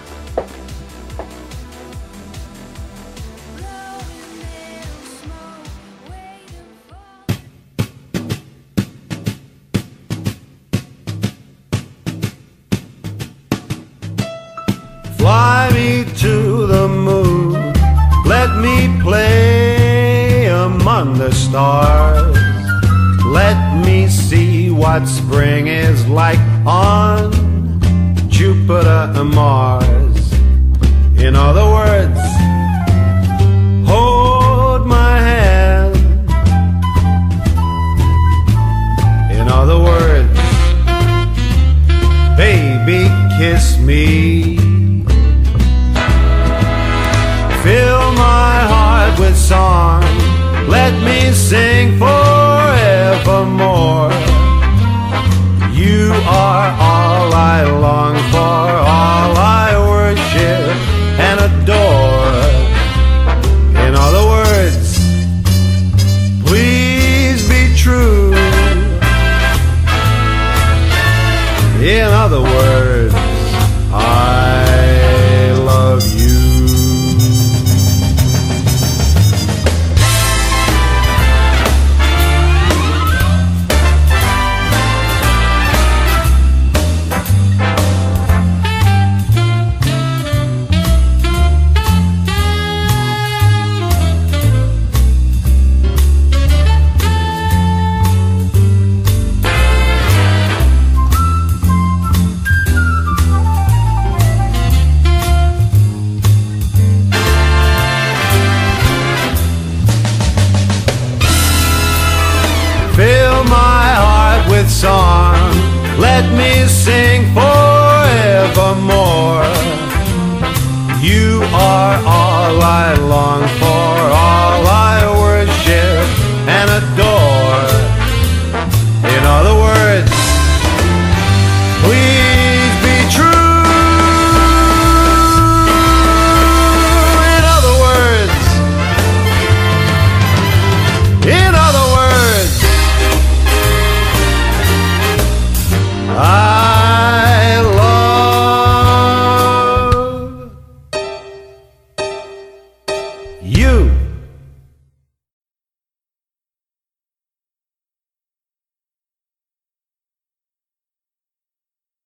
[SPEAKER 6] Fly me to the moon, let me play among the stars. Let me see what spring is like on Jupiter and Mars. In other words, hold my hand. In other words, baby, kiss me. Fill my heart with song, let me sing forevermore. You are all I long for, all I worship and adore. In other words, please be true. In other words, I love you. Song, let me sing forevermore. You are all I long for, all I worship and adore. In other words, please be true. In other words, in other words, I love you.